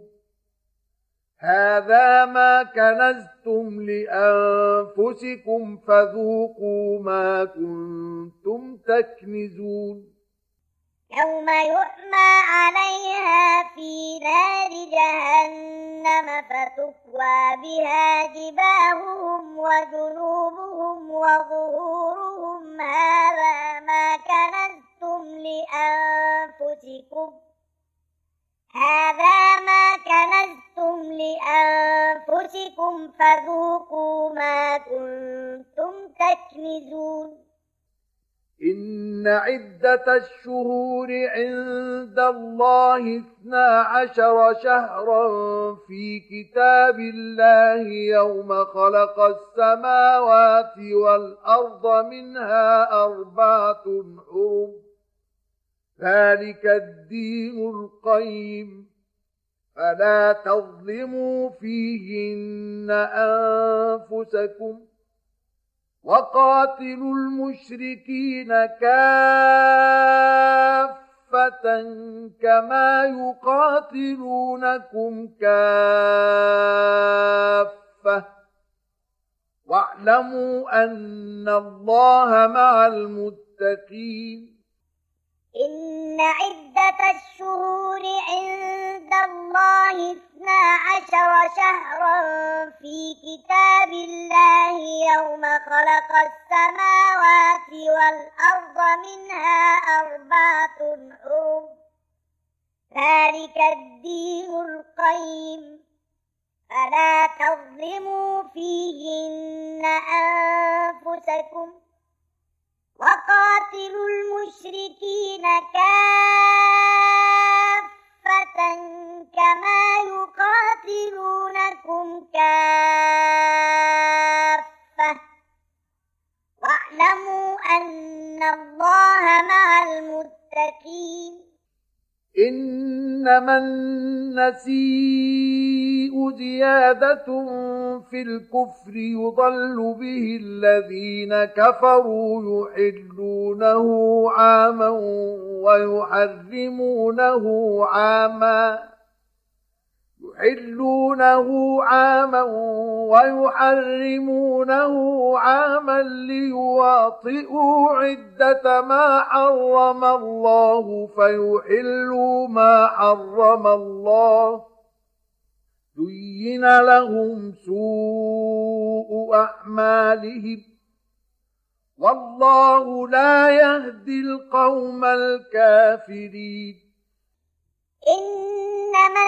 [SPEAKER 1] هذا ما كنزتم لأنفسكم فذوقوا ما كنتم تكنزون
[SPEAKER 2] يوم يحمى عليها في نار جهنم فتكوى بها جباههم وجنوبهم وظهورهم هذا ما كنزتم لأنفسكم هذا ما كنزتم لأنفسكم فذوقوا ما كنتم تكنزون
[SPEAKER 1] إن عدة الشهور عند الله اثنا عشر شهرا في كتاب الله يوم خلق السماوات والأرض منها أربعة حرم ذلك الدين القيم فلا تظلموا فيهن أنفسكم وقاتلوا المشركين كافة كما يقاتلونكم كافة واعلموا أن الله مع المتقين
[SPEAKER 2] إن عدة الشهور عند الله اثنا عشر شهرا في كتاب الله يوم خلق السماوات والأرض منها أربعة حرم ذلك الدين القيم فلا تظلموا فيهن أنفسكم وقاتلوا المشركين كافة كما يقاتلونكم كافة واعلموا أن الله مع المتقين
[SPEAKER 1] إنما النسيء زيادة في الكفر يضل به الذين كفروا يحلونه عاما ويحرمونه عاما يحلونه عاما ويحرمونه عاما ليواطئوا عدة ما حرم الله فيحلوا ما حرم الله زين لهم سوء أعمالهم والله لا يهدي القوم الكافرين
[SPEAKER 2] إنما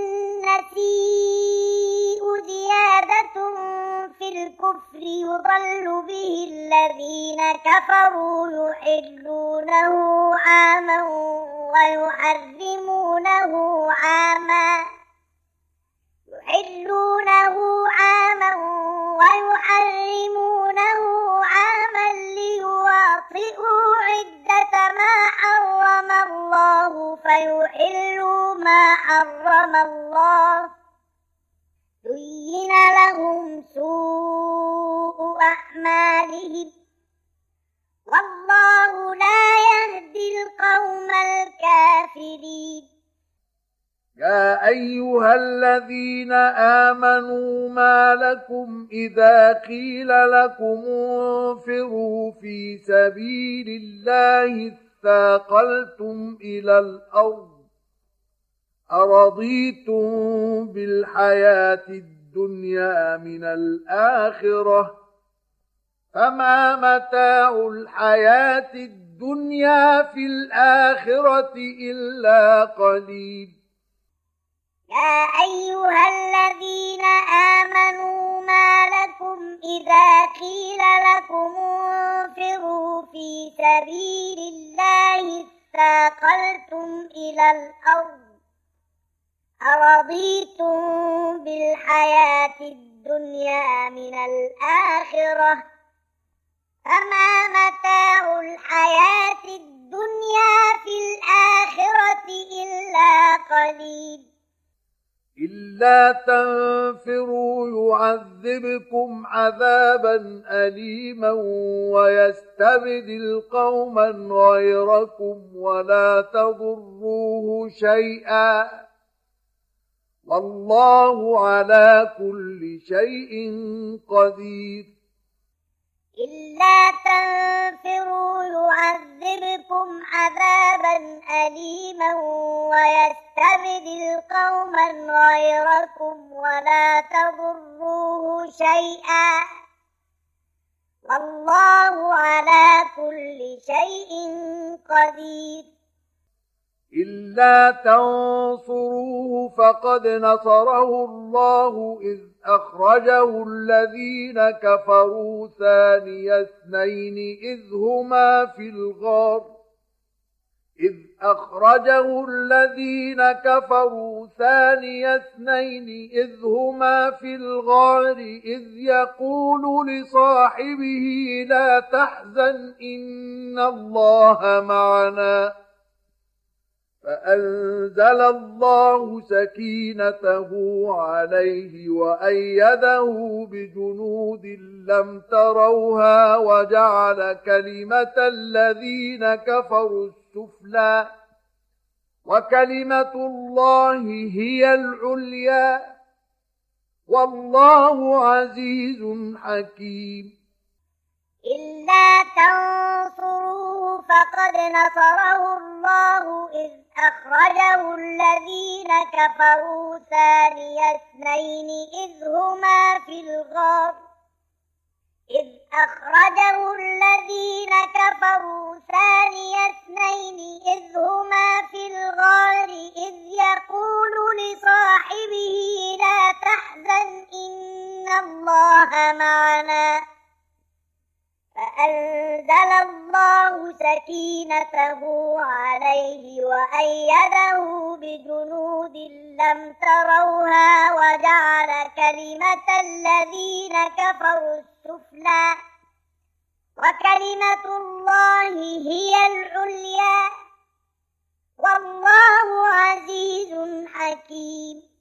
[SPEAKER 2] النسيء زيادة في الكفر يضل به الذين كفروا يحلونه عاما ويحرمونه عاما يحلونه عاما ويحرمونه عاما ليواطئوا عدة ما حرم الله فيحلوا ما حرم الله زين لهم سوء أعمالهم والله لا يهدي القوم الكافرين
[SPEAKER 1] يا أيها الذين آمنوا ما لكم إذا قيل لكم انفروا في سبيل الله اثاقلتم إلى الأرض أرضيتم بالحياة الدنيا من الآخرة فما متاع الحياة الدنيا في الآخرة إلا قليل
[SPEAKER 2] يا أيها الذين آمنوا ما لكم إذا قيل لكم انفروا في سبيل الله اثاقلتم إلى الأرض أرضيتم بالحياة الدنيا من الآخرة فما متاع الحياة الدنيا الدنيا في الآخرة إلا قليل
[SPEAKER 1] إلا تنفروا يعذبكم عذابا أليما ويستبدل قوما غيركم ولا تضروه شيئا والله على كل شيء قدير
[SPEAKER 2] إلا تنفروا يعذبكم عذابا أليما ويستبدل قوما غيركم ولا تضروه شيئا والله على كل شيء قدير
[SPEAKER 1] إلا تنصروه فقد نصره الله إذ أخرجه الذين كفروا ثاني اثنين إذ هما في الغار إذ أخرجه الذين كفروا ثاني اثنين إذ هما في الغار إذ يقول لصاحبه لا تحزن إن الله معنا فأنزل الله سكينته عليه وأيده بجنود لم تروها وجعل كلمة الذين كفروا السفلى وكلمة الله هي العليا والله عزيز حكيم
[SPEAKER 2] إلا تنصروه فقد نصره الله إذ أخرجه الذين كفروا ثاني اثنين إذ هما في الغار إذ أخرجه الذين كفروا ثاني اثنين إذ هما في الغار إذ يقول لصاحبه لا تحزن إن الله معنا فأنزل الله سكينته عليه وأيده بجنود لم تروها وجعل كلمة الذين كفروا السفلى وكلمة الله هي العليا والله عزيز حكيم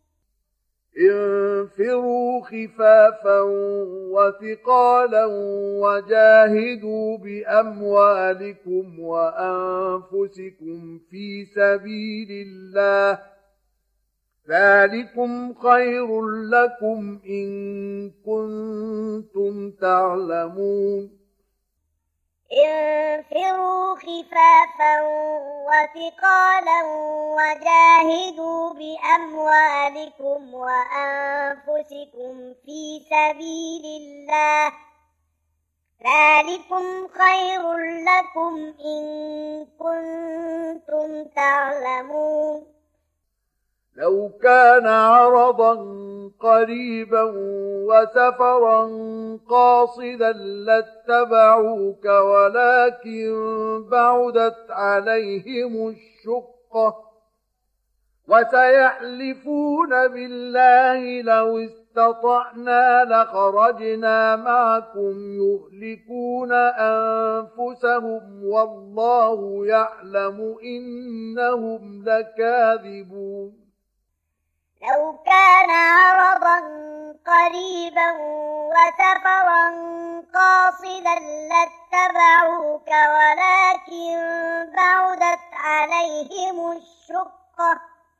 [SPEAKER 1] انفروا خفافا وثقالا وجاهدوا بأموالكم وأنفسكم في سبيل الله ذلكم خير لكم إن كنتم تعلمون
[SPEAKER 2] انفروا خفافا وثقالا وجاهدوا بأموالكم وأنفسكم في سبيل الله ذلكم خير لكم إن كنتم تعلمون
[SPEAKER 1] لو كان عرضا قريبا وسفرا قاصدا لاتبعوك ولكن بعدت عليهم الشقة وسيحلفون بالله لو استطعنا لخرجنا معكم يهلكون أنفسهم والله يعلم إنهم لكاذبون
[SPEAKER 2] لو كان عرضا قريبا وسفرا قاصدا لاتبعوك ولكن بعدت عليهم الشقة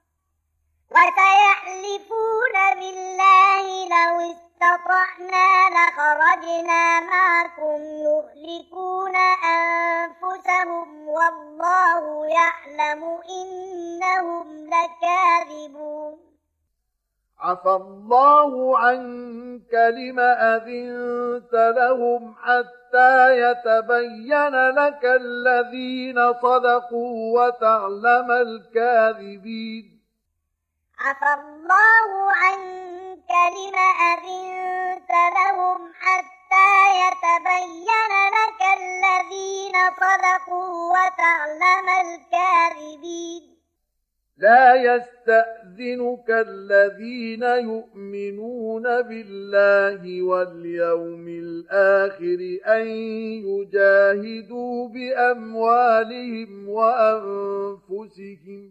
[SPEAKER 2] وسيحلفون بالله لو استطعنا لخرجنا معكم يهلكون أنفسهم والله يعلم إنهم لكاذبون
[SPEAKER 1] عفى الله عنك لم أذنت لهم حتى يتبين لك الذين صدقوا وتعلم الكاذبين
[SPEAKER 2] عفى الله عنك لم أذنت لهم حتى يتبين لك الذين صدقوا وتعلم الكاذبين
[SPEAKER 1] لا يستأذنك يستأذنك الذين يؤمنون بالله واليوم الآخر أن يجاهدوا بأموالهم وأنفسهم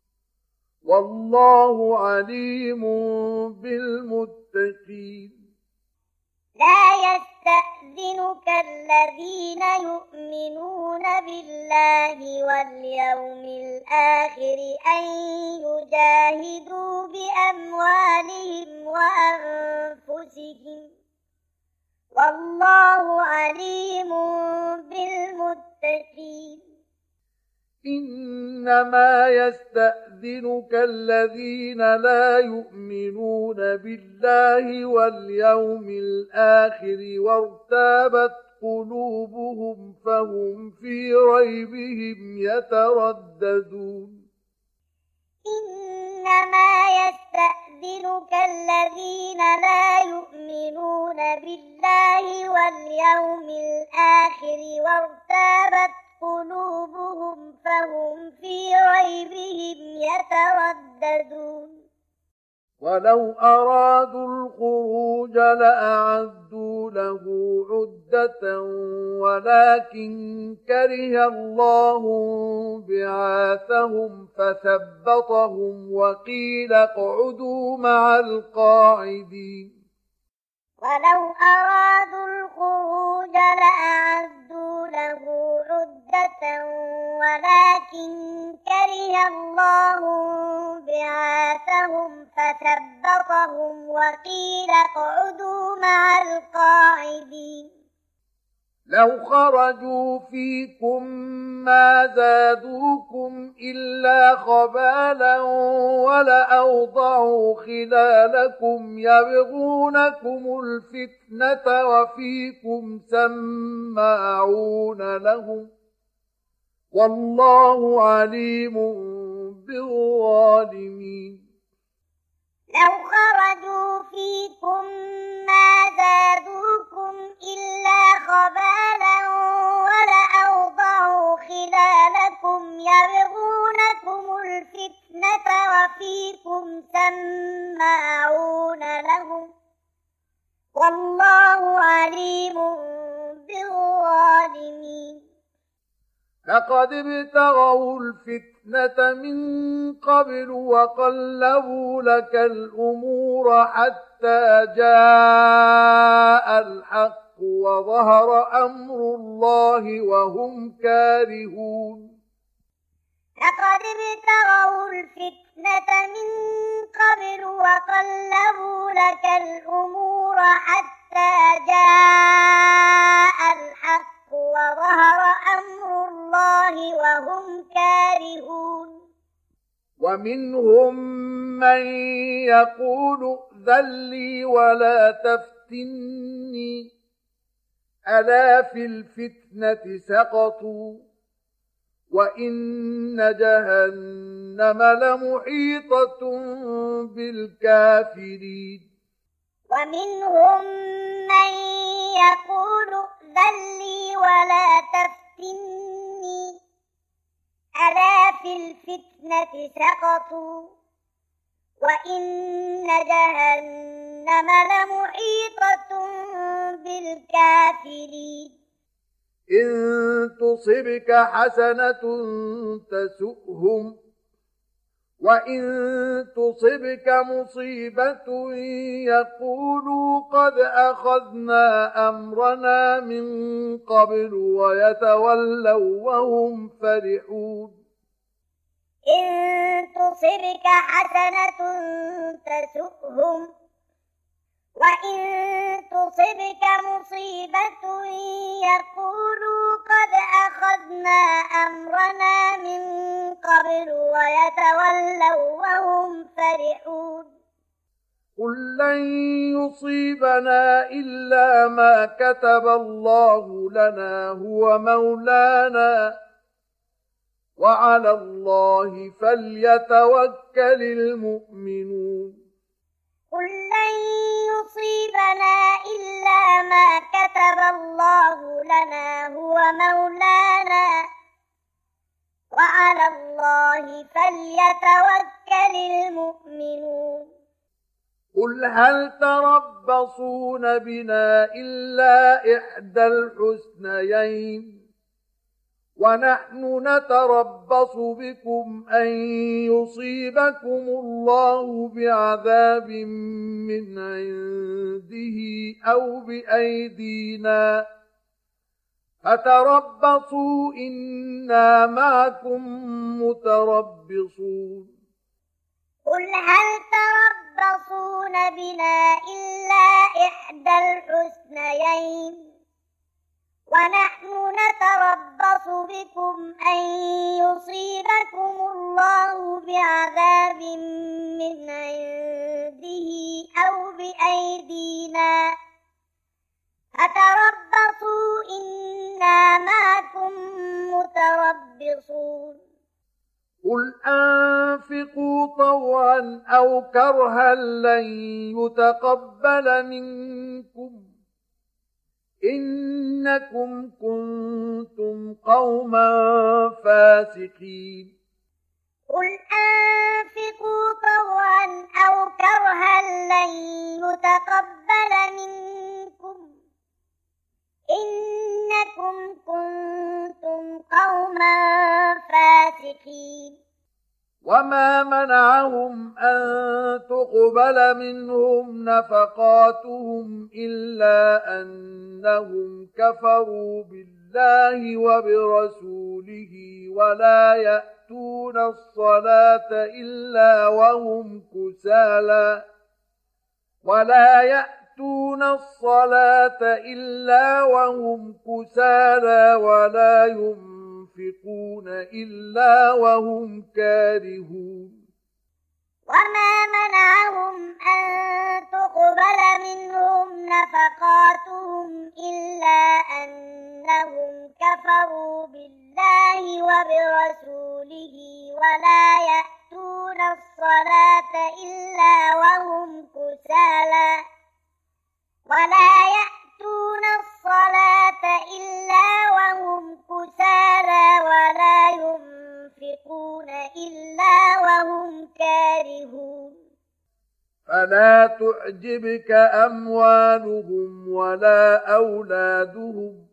[SPEAKER 1] والله عليم بالمتقين.
[SPEAKER 2] لا يستأذنك الذين يؤمنون بالله واليوم الآخر أن يجاهدوا بأموالهم وأنفسهم والله عليم بالمتقين.
[SPEAKER 1] إنما يستأذنك الذين لا يؤمنون بالله واليوم الآخر وارتابت قلوبهم فهم في ريبهم يترددون.
[SPEAKER 2] إنما يستأذنك الذين لا يؤمنون بالله واليوم الآخر وارتابت قلوبهم فهم في ريبهم يترددون.
[SPEAKER 1] ولو أرادوا الخروج لأعدوا له عدة ولكن كره الله بعاثهم فثبطهم وقيل اقعدوا مع القاعدين.
[SPEAKER 2] ولو أرادوا الخروج لأعدوا له عدة ولكن كره الله بعاثهم فثبطهم وقيل اقعدوا مع القاعدين.
[SPEAKER 1] لو خرجوا فيكم ما زادوكم إلا خبالا ولأوضعوا خلالكم يبغونكم الفتنة وفيكم سماعون لهم والله عليم بالظالمين.
[SPEAKER 2] لو خرجوا فيكم ما زادوكم إلا خبالا ولأوضعوا خلالكم يبغونكم الفتنة وفيكم سماعون لهم والله عليم بالظالمين.
[SPEAKER 1] لقد ابتغوا الفتنة من قبل وقلبوا لك الأمور حتى جاء الحق وظهر أمر الله وهم كارهون.
[SPEAKER 2] لقد ابتغوا الفتنة من قبل وقلبوا لك الأمور حتى جاء الحق وظهر أمر الله وهم كارهون.
[SPEAKER 1] ومنهم من يقول ائذن لي ولا تفتني ألا في الفتنة سقطوا وإن جهنم لمحيطة بالكافرين.
[SPEAKER 2] ومنهم من يقول ائذن لي ولا تفتني ألا في الفتنة سقطوا وإن جهنم لمحيطة بالكافرين.
[SPEAKER 1] إن تصبك حسنة تسؤهم وإن تصبك مصيبة يقولوا قد أخذنا أمرنا من قبل ويتولوا وهم فرحون.
[SPEAKER 2] إن تصبك حسنة تسؤهم وإن تصبك مصيبة يقولوا قد أخذنا أمرنا من قبل ويتولوا وهم فرحون.
[SPEAKER 1] قل لن يصيبنا إلا ما كتب الله لنا هو مولانا وعلى الله فليتوكل المؤمنون.
[SPEAKER 2] قل لن يصيبنا إلا ما كتب الله لنا هو مولانا وعلى الله فليتوكل المؤمنون.
[SPEAKER 1] قل هل تربصون بنا إلا إحدى الحسنيين ونحن نتربص بكم أن يصيبكم الله بعذاب من عنده أو بأيدينا فتربصوا إنا معكم متربصون
[SPEAKER 2] قل هل تربصون بنا إلا إحدى الحسنيين ونحن نتربص بكم أن يصيبكم الله بعذاب من عنده أو بأيدينا فتربصوا إنا معكم متربصون
[SPEAKER 1] قل أنفقوا طوعا أو كرها لن يتقبل منكم إنكم كنتم قوما فاسقين
[SPEAKER 2] قل أنفقوا طوعا أو كرها لن يتقبل منكم إنكم كنتم قوما فاسقين
[SPEAKER 1] وما منعهم أن تقبل منهم نفقاتهم إلا أنهم كفروا بالله وبرسوله ولا يأتون الصلاة إلا وهم كسالى ولا يأتون الصلاة إلا وهم كسالى ولا ينفقون ينفقون إلا وهم كارهون
[SPEAKER 2] وما منعهم أن تقبل منهم نفقاتهم إلا أنهم كفروا بالله وبرسوله ولا يأتون الصلاة إلا وهم كسالى ولا يأتون الصلاة إلا وهم كسالى ولا ينفقون إلا وهم كارهون
[SPEAKER 1] فلا تعجبك أموالهم ولا أولادهم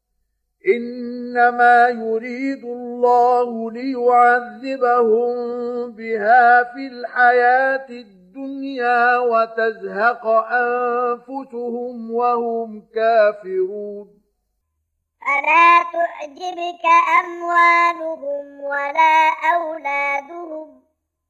[SPEAKER 1] إنما يريد الله ليعذبهم بها في الحياة الدنيا وتزهق أنفسهم وهم كافرون
[SPEAKER 2] فلا تعجبك أموالهم ولا أولادهم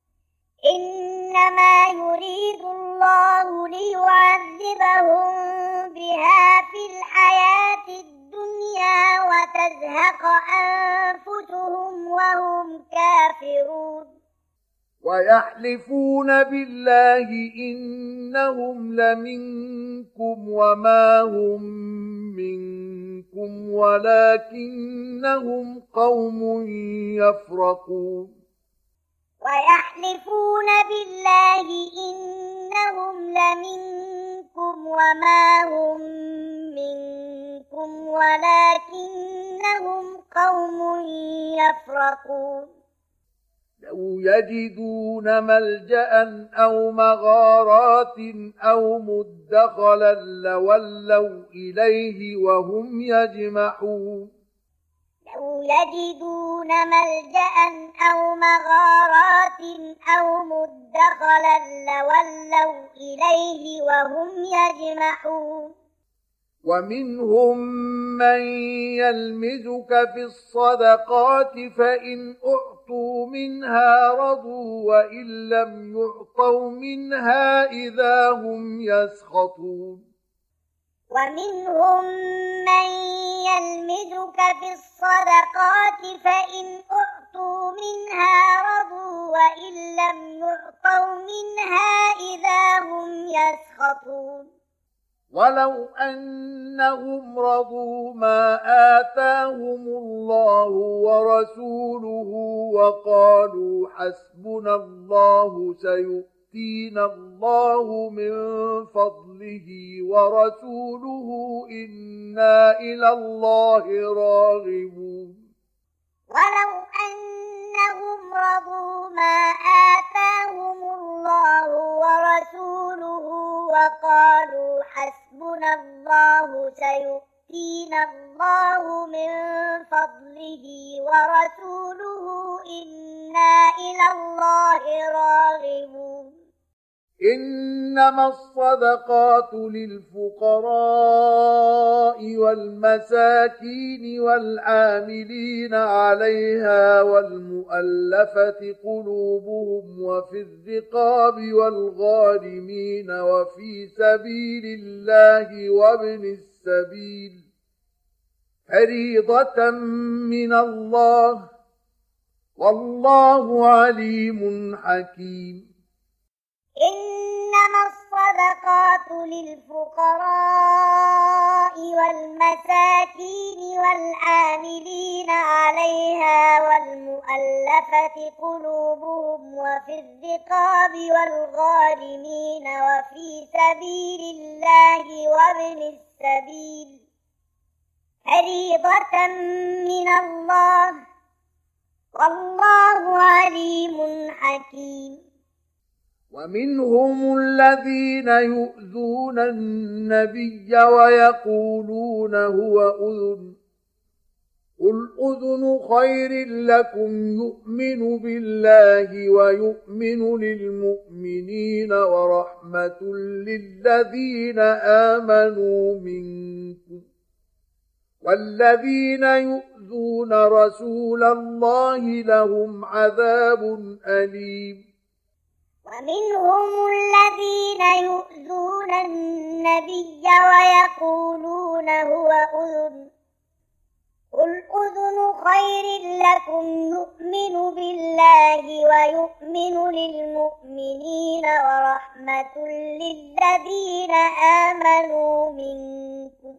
[SPEAKER 2] إنما يريد الله ليعذبهم بها في الحياة الدنيا وتزهق أنفسهم وهم كافرون
[SPEAKER 1] ويحلفون بالله إنهم لمنكم وما هم منكم ولكنهم قوم يفرقون
[SPEAKER 2] ويحلفون بالله إنهم لمنكم وما هم منكم ولكنهم قوم يفرقون
[SPEAKER 1] لو يجدون ملجأ أو مغارات أو مدخلا لولوا إليه وهم يجمحون
[SPEAKER 2] لو يجدون ملجأ أو مغارات أو مدخلا لولوا إليه وهم يجمحون
[SPEAKER 1] ومنهم من يلمزك في الصدقات فإن أعطوا منها رضوا وإن لم يعطوا منها إذا هم يسخطون
[SPEAKER 2] ومنهم من يلمزك في الصدقات فإن أعطوا منها رضوا وإن لم يعطوا منها إذا هم يسخطون
[SPEAKER 1] ولو أنهم رضوا ما آتاهم الله ورسوله وقالوا حسبنا الله سيؤتينا الله من فضله ورسوله إنا إلى الله راغبون
[SPEAKER 2] ولو أنهم رضوا ما آتاهم الله ورسوله وقالوا حسبنا الله سيؤتينا الله من فضله ورسوله إنا إلى الله راغبون
[SPEAKER 1] إنما الصدقات للفقراء والمساكين والعاملين عليها والمؤلفة قلوبهم وفي الرقاب والغارمين وفي سبيل الله وابن السبيل فريضة من الله والله عليم حكيم
[SPEAKER 2] إنما الصدقات للفقراء والمساكين والعاملين عليها والمؤلفة قلوبهم وفي الرقاب والغارمين وفي سبيل الله وابن السبيل فريضة من الله والله عليم حكيم
[SPEAKER 1] ومنهم الذين يؤذون النبي ويقولون هو أذن قل أذن خير لكم يؤمن بالله ويؤمن للمؤمنين ورحمة للذين آمنوا منكم والذين يؤذون رسول الله لهم عذاب أليم
[SPEAKER 2] ومنهم الذين يؤذون النبي ويقولون هو أذن قل أذن خير لكم يؤمن بالله ويؤمن للمؤمنين ورحمة للذين آمنوا منكم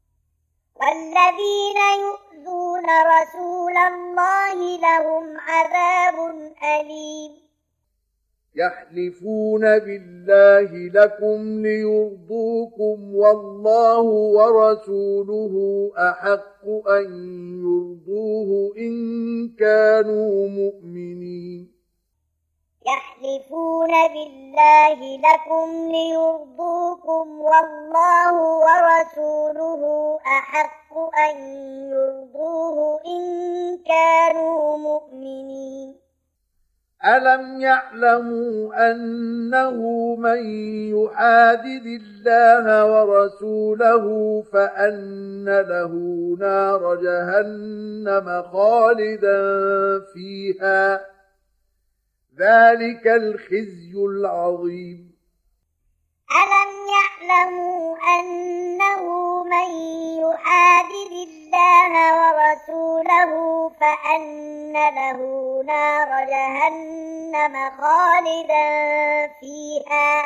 [SPEAKER 2] والذين يؤذون رسول الله لهم عذاب أليم
[SPEAKER 1] يحلفون بالله لكم ليرضوكم والله ورسوله أحق أن يرضوه إن كانوا مؤمنين
[SPEAKER 2] يحلفون بالله لكم ليرضوكم والله ورسوله أحق أن يرضوه إن كانوا مؤمنين
[SPEAKER 1] ألم يعلموا أنه من يحادد الله ورسوله فأن له نار جهنم خالدا فيها ذلك الخزي العظيم
[SPEAKER 2] ألم يعلموا أنه من يحادد الله ورسوله فأن له نار جهنم خالدا فيها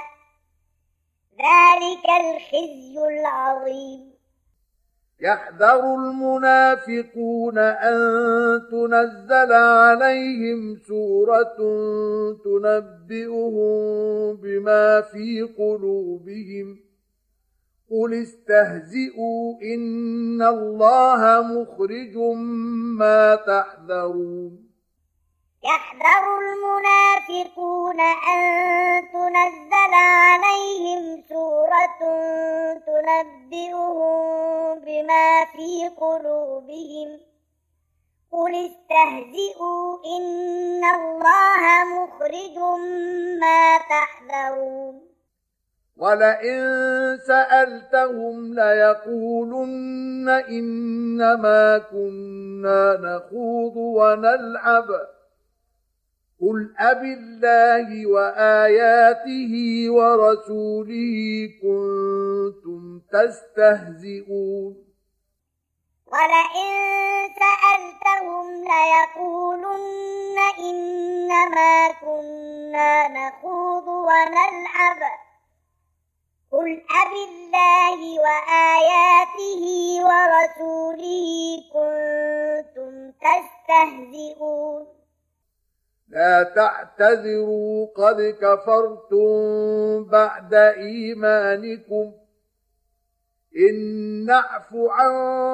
[SPEAKER 2] ذلك الخزي العظيم
[SPEAKER 1] يحذر المنافقون أن تنزل عليهم سورة تنبئهم بما في قلوبهم قل استهزئوا إن الله مخرج ما تحذرون
[SPEAKER 2] يحذر المنافقون أن تنزل عليهم سورة تنبئهم بما في قلوبهم قل استهزئوا إن الله مخرج ما تحذرون
[SPEAKER 1] ولئن سألتهم ليقولن إنما كنا نخوض ونلعب قل أبالله وآياته ورسوله كنتم تستهزئون
[SPEAKER 2] ولئن سألتهم ليقولن إنما كنا نخوض ونلعب قل أبالله وآياته ورسوله كنتم تستهزئون
[SPEAKER 1] لا تعتذروا قد كفرتم بعد إيمانكم إن نعف عن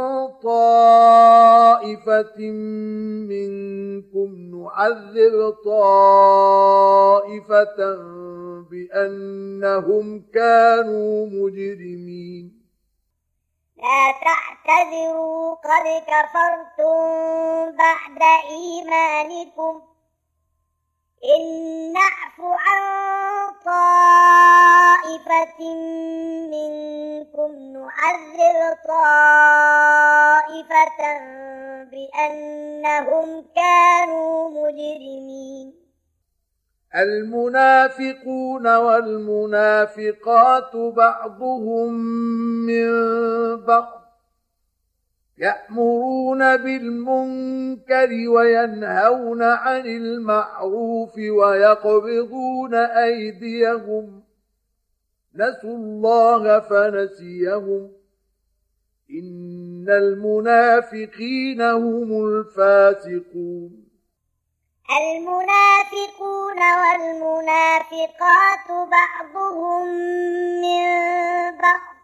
[SPEAKER 1] طائفة منكم نعذب طائفة بأنهم كانوا مجرمين
[SPEAKER 2] لا تعتذروا قد كفرتم بعد إيمانكم إن نعف عن طائفة منكم نعذب طائفة بأنهم كانوا مجرمين
[SPEAKER 1] المنافقون والمنافقات بعضهم من بعض يأمرون بالمنكر وينهون عن المعروف ويقبضون أيديهم نسوا الله فنسيهم إن المنافقين هم الفاسقون
[SPEAKER 2] المنافقون والمنافقات بعضهم من بعض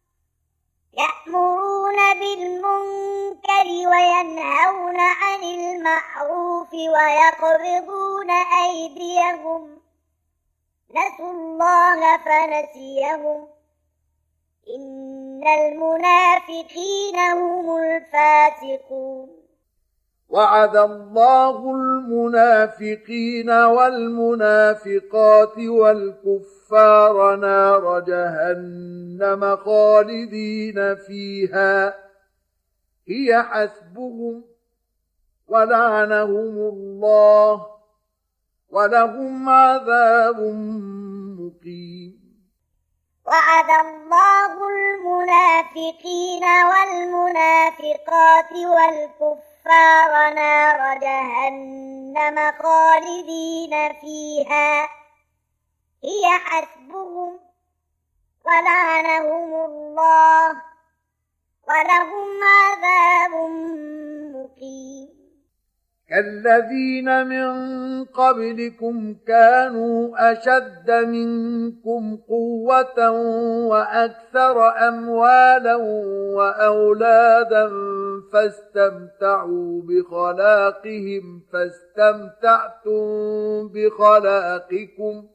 [SPEAKER 2] يأمرون بالمنكر وينهون عن المعروف ويقبضون أيديهم نسوا الله فنسيهم إن المنافقين هم الفاسقون
[SPEAKER 1] وعد الله المنافقين والمنافقات والكفار نار جهنم خالدين فيها هي حسبهم ولعنهم الله ولهم عذاب مقيم
[SPEAKER 2] وعد الله المنافقين والمنافقات والكفار نار جهنم خالدين فيها هي حسبهم ولعنهم الله ولهم عذاب مقيم
[SPEAKER 1] كالذين من قبلكم كانوا أشد منكم قوة وأكثر أموالا وأولادا فاستمتعوا بخلاقهم فاستمتعتم بخلاقكم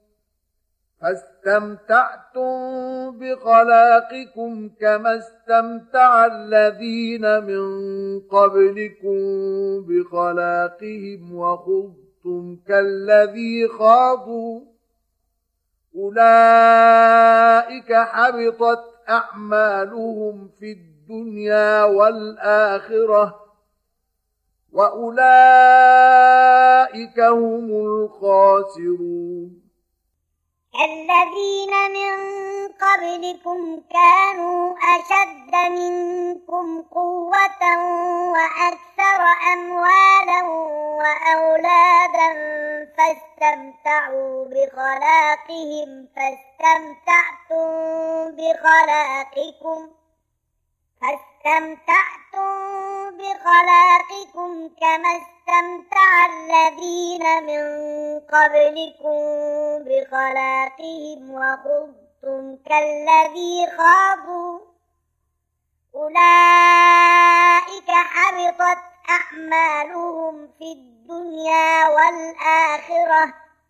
[SPEAKER 1] فاستمتعتم بخلاقكم كما استمتع الذين من قبلكم بخلاقهم وخضتم كالذي خاضوا أولئك حبطت أعمالهم في الدنيا والآخرة وأولئك هم الخاسرون
[SPEAKER 2] الذين من قبلكم كانوا أشد منكم قوة وأكثر أموالا وأولادا فاستمتعوا بخلاقهم فاستمتعتم بخلاقكم فاستمتعتم بخلاقكم كما استمتع الذين من قبلكم بخلاقهم وخضتم كالذي خاضوا أولئك حبطت أعمالهم في الدنيا والآخرة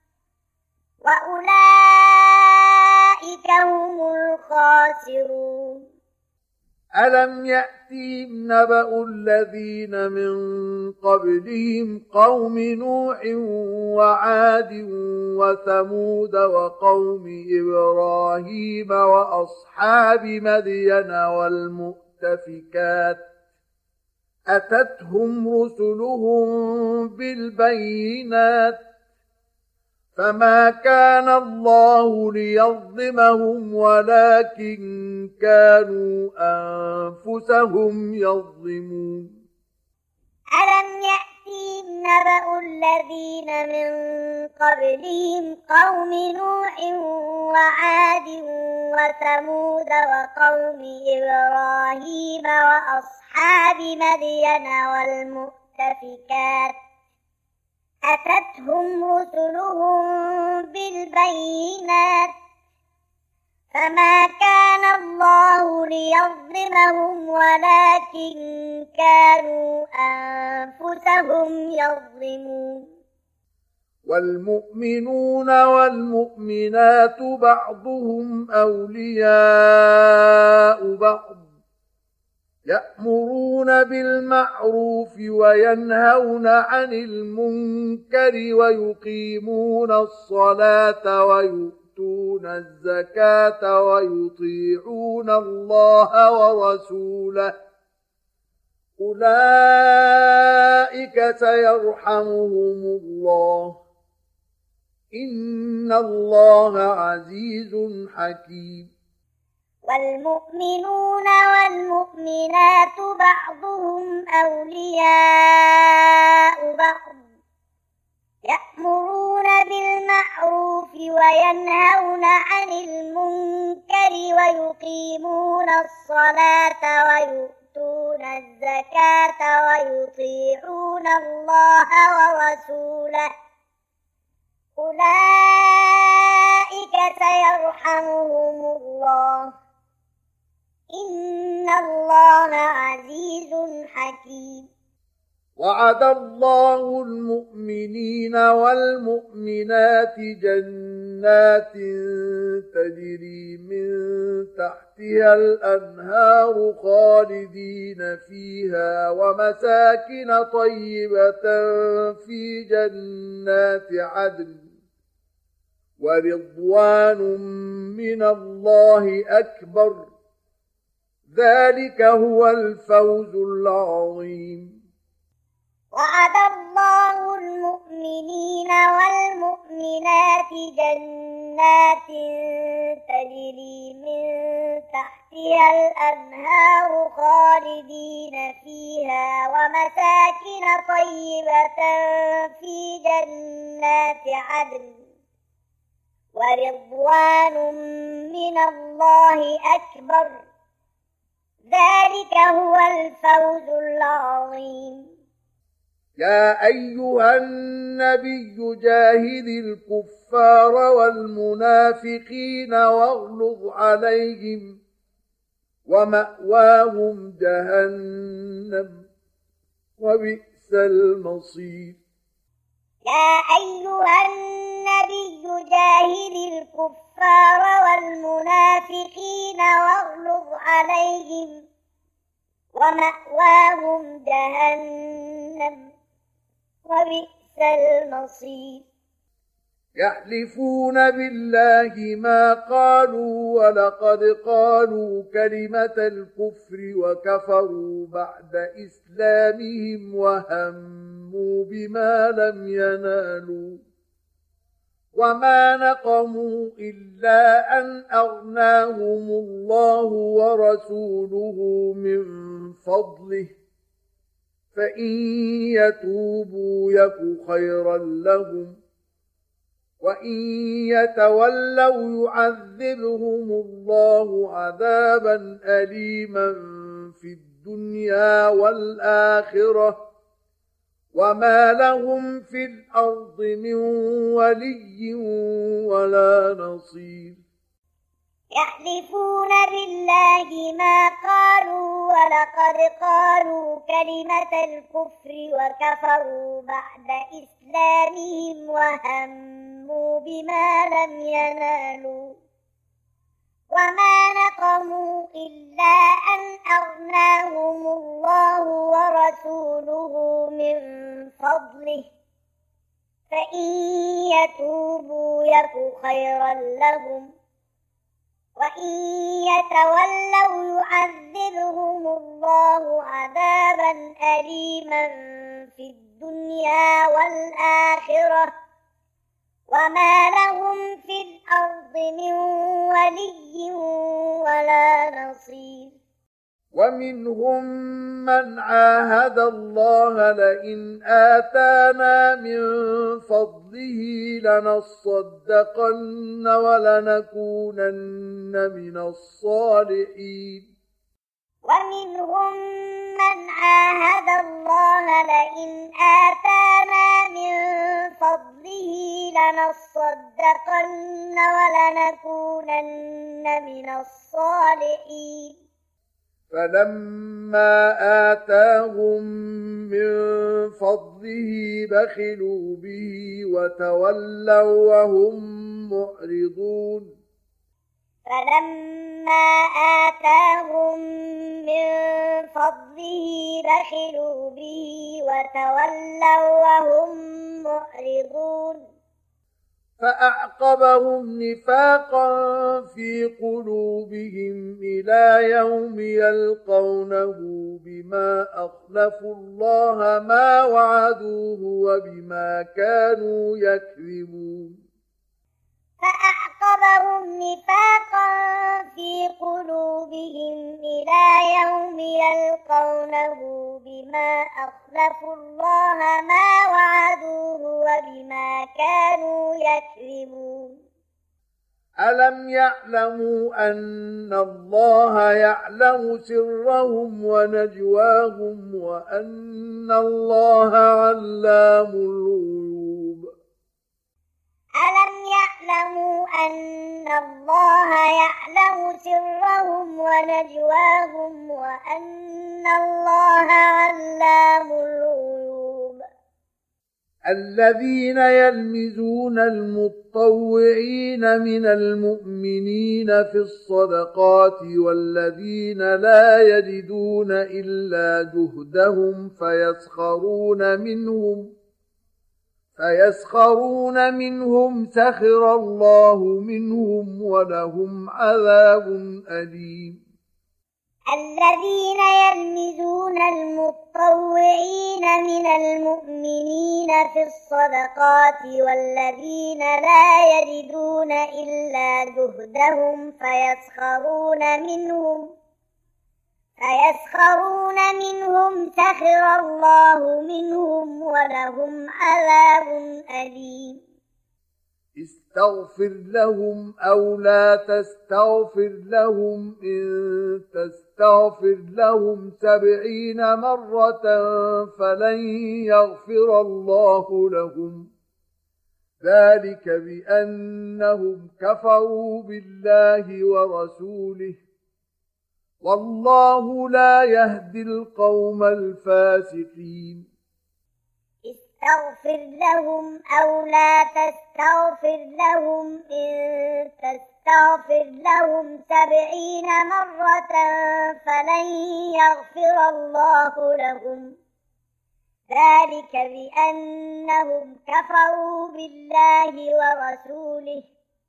[SPEAKER 2] وأولئك هم الخاسرون
[SPEAKER 1] ألم يأتهم نبأ الذين من قبلهم قوم نوح وعاد وثمود وقوم إبراهيم وأصحاب مدين والمؤتفكات أتتهم رسلهم بالبينات فما كان الله ليظلمهم ولكن كانوا أنفسهم يظلمون
[SPEAKER 2] ألم يأتهم نبأ الذين من قبلهم قوم نوح وعاد وثمود وقوم إبراهيم وأصحاب مدين والمؤتفكات أتتهم رسلهم بالبينات فما كان الله ليظلمهم ولكن كانوا أنفسهم يظلمون
[SPEAKER 1] والمؤمنون والمؤمنات بعضهم أولياء بعض يأمرون بالمعروف وينهون عن المنكر ويقيمون الصلاة ويؤتون الزكاة ويطيعون الله ورسوله أولئك سيرحمهم الله إن الله عزيز حكيم
[SPEAKER 2] والمؤمنون والمؤمنات بعضهم أولياء بعض يأمرون بالمعروف وينهون عن المنكر ويقيمون الصلاة ويؤتون الزكاة ويطيعون الله ورسوله أولئك سيرحمهم الله إن الله عزيز حكيم
[SPEAKER 1] وعد الله المؤمنين والمؤمنات جنات تجري من تحتها الأنهار خالدين فيها ومساكن طيبة في جنات عدن ورضوان من الله أكبر ذلك هو الفوز العظيم
[SPEAKER 2] وعد الله المؤمنين والمؤمنات جنات تجري من تحتها الأنهار خالدين فيها ومساكن طيبة في جنات عدن ورضوان من الله أكبر ذلك هو الفوز العظيم
[SPEAKER 1] يا أيها النبي جاهد الكفار والمنافقين واغلظ عليهم ومأواهم جهنم وبئس المصير
[SPEAKER 2] يا أيها النبي جاهد الكفار والمنافقين واغلظ عليهم ومأواهم جهنم وبئس المصير
[SPEAKER 1] يحلفون بالله ما قالوا ولقد قالوا كلمة الكفر وكفروا بعد إسلامهم وهموا بما لم ينالوا وما نقموا إلا أن أغناهم الله ورسوله من فضله فإن يتوبوا يك خيرا لهم وإن يتولوا يعذبهم الله عذابا أليما في الدنيا والآخرة وما لهم في الأرض من ولي ولا نصير
[SPEAKER 2] يحلفون بالله ما قالوا ولقد قالوا كلمة الكفر وكفروا بعد إسلامهم وهموا بما لم ينالوا وما نقموا إلا أن أغناهم الله ورسوله من فضله فإن يتوبوا يك خيرا لهم وإن يتولوا يعذبهم الله عذابا أليما في الدنيا والآخرة وما لهم في الأرض من ولي ولا نصير
[SPEAKER 1] ومنهم من عاهد الله لئن آتانا من فضله لنصدقن ولنكونن من الصالحين
[SPEAKER 2] ومنهم من عاهد الله لئن آتانا من فضله لنصدقن لنصدقن ولنكونن من الصالحين
[SPEAKER 1] فلما آتاهم من فضله بخلوا به وتولوا وهم معرضون
[SPEAKER 2] فلما آتاهم من فضله بخلوا به وتولوا وهم معرضون
[SPEAKER 1] فأعقبهم نفاقا في قلوبهم إلى يوم يلقونه بما أخلفوا الله ما وعدوه وبما كانوا يكذبون
[SPEAKER 2] فأعقبهم نفاقا في قلوبهم إلى يوم يلقونه بما أخلفوا الله ما وعدوه وبما كانوا يكذبون
[SPEAKER 1] ألم يعلموا أن الله يعلم سرهم ونجواهم وأن الله علام الغيوب
[SPEAKER 2] ألم يعلموا أن الله يعلم سرهم ونجواهم وأن الله علام الغيوب
[SPEAKER 1] الذين يلمزون المطوعين من المؤمنين في الصدقات والذين لا يجدون إلا جهدهم فيسخرون منهم فيسخرون منهم سخر الله منهم ولهم عذاب أليم
[SPEAKER 2] الذين يلمزون المطوعين من المؤمنين في الصدقات والذين لا يجدون إلا جهدهم فيسخرون منهم فيسخرون منهم سخر الله منهم ولهم عذاب أليم
[SPEAKER 1] استغفر لهم أو لا تستغفر لهم إن تستغفر لهم سبعين مرة فلن يغفر الله لهم ذلك بأنهم كفروا بالله ورسوله والله لا يهدي القوم الفاسقين
[SPEAKER 2] استغفر لهم أو لا تستغفر لهم إن تستغفر لهم سبعين مرة فلن يغفر الله لهم ذلك بأنهم كفروا بالله ورسوله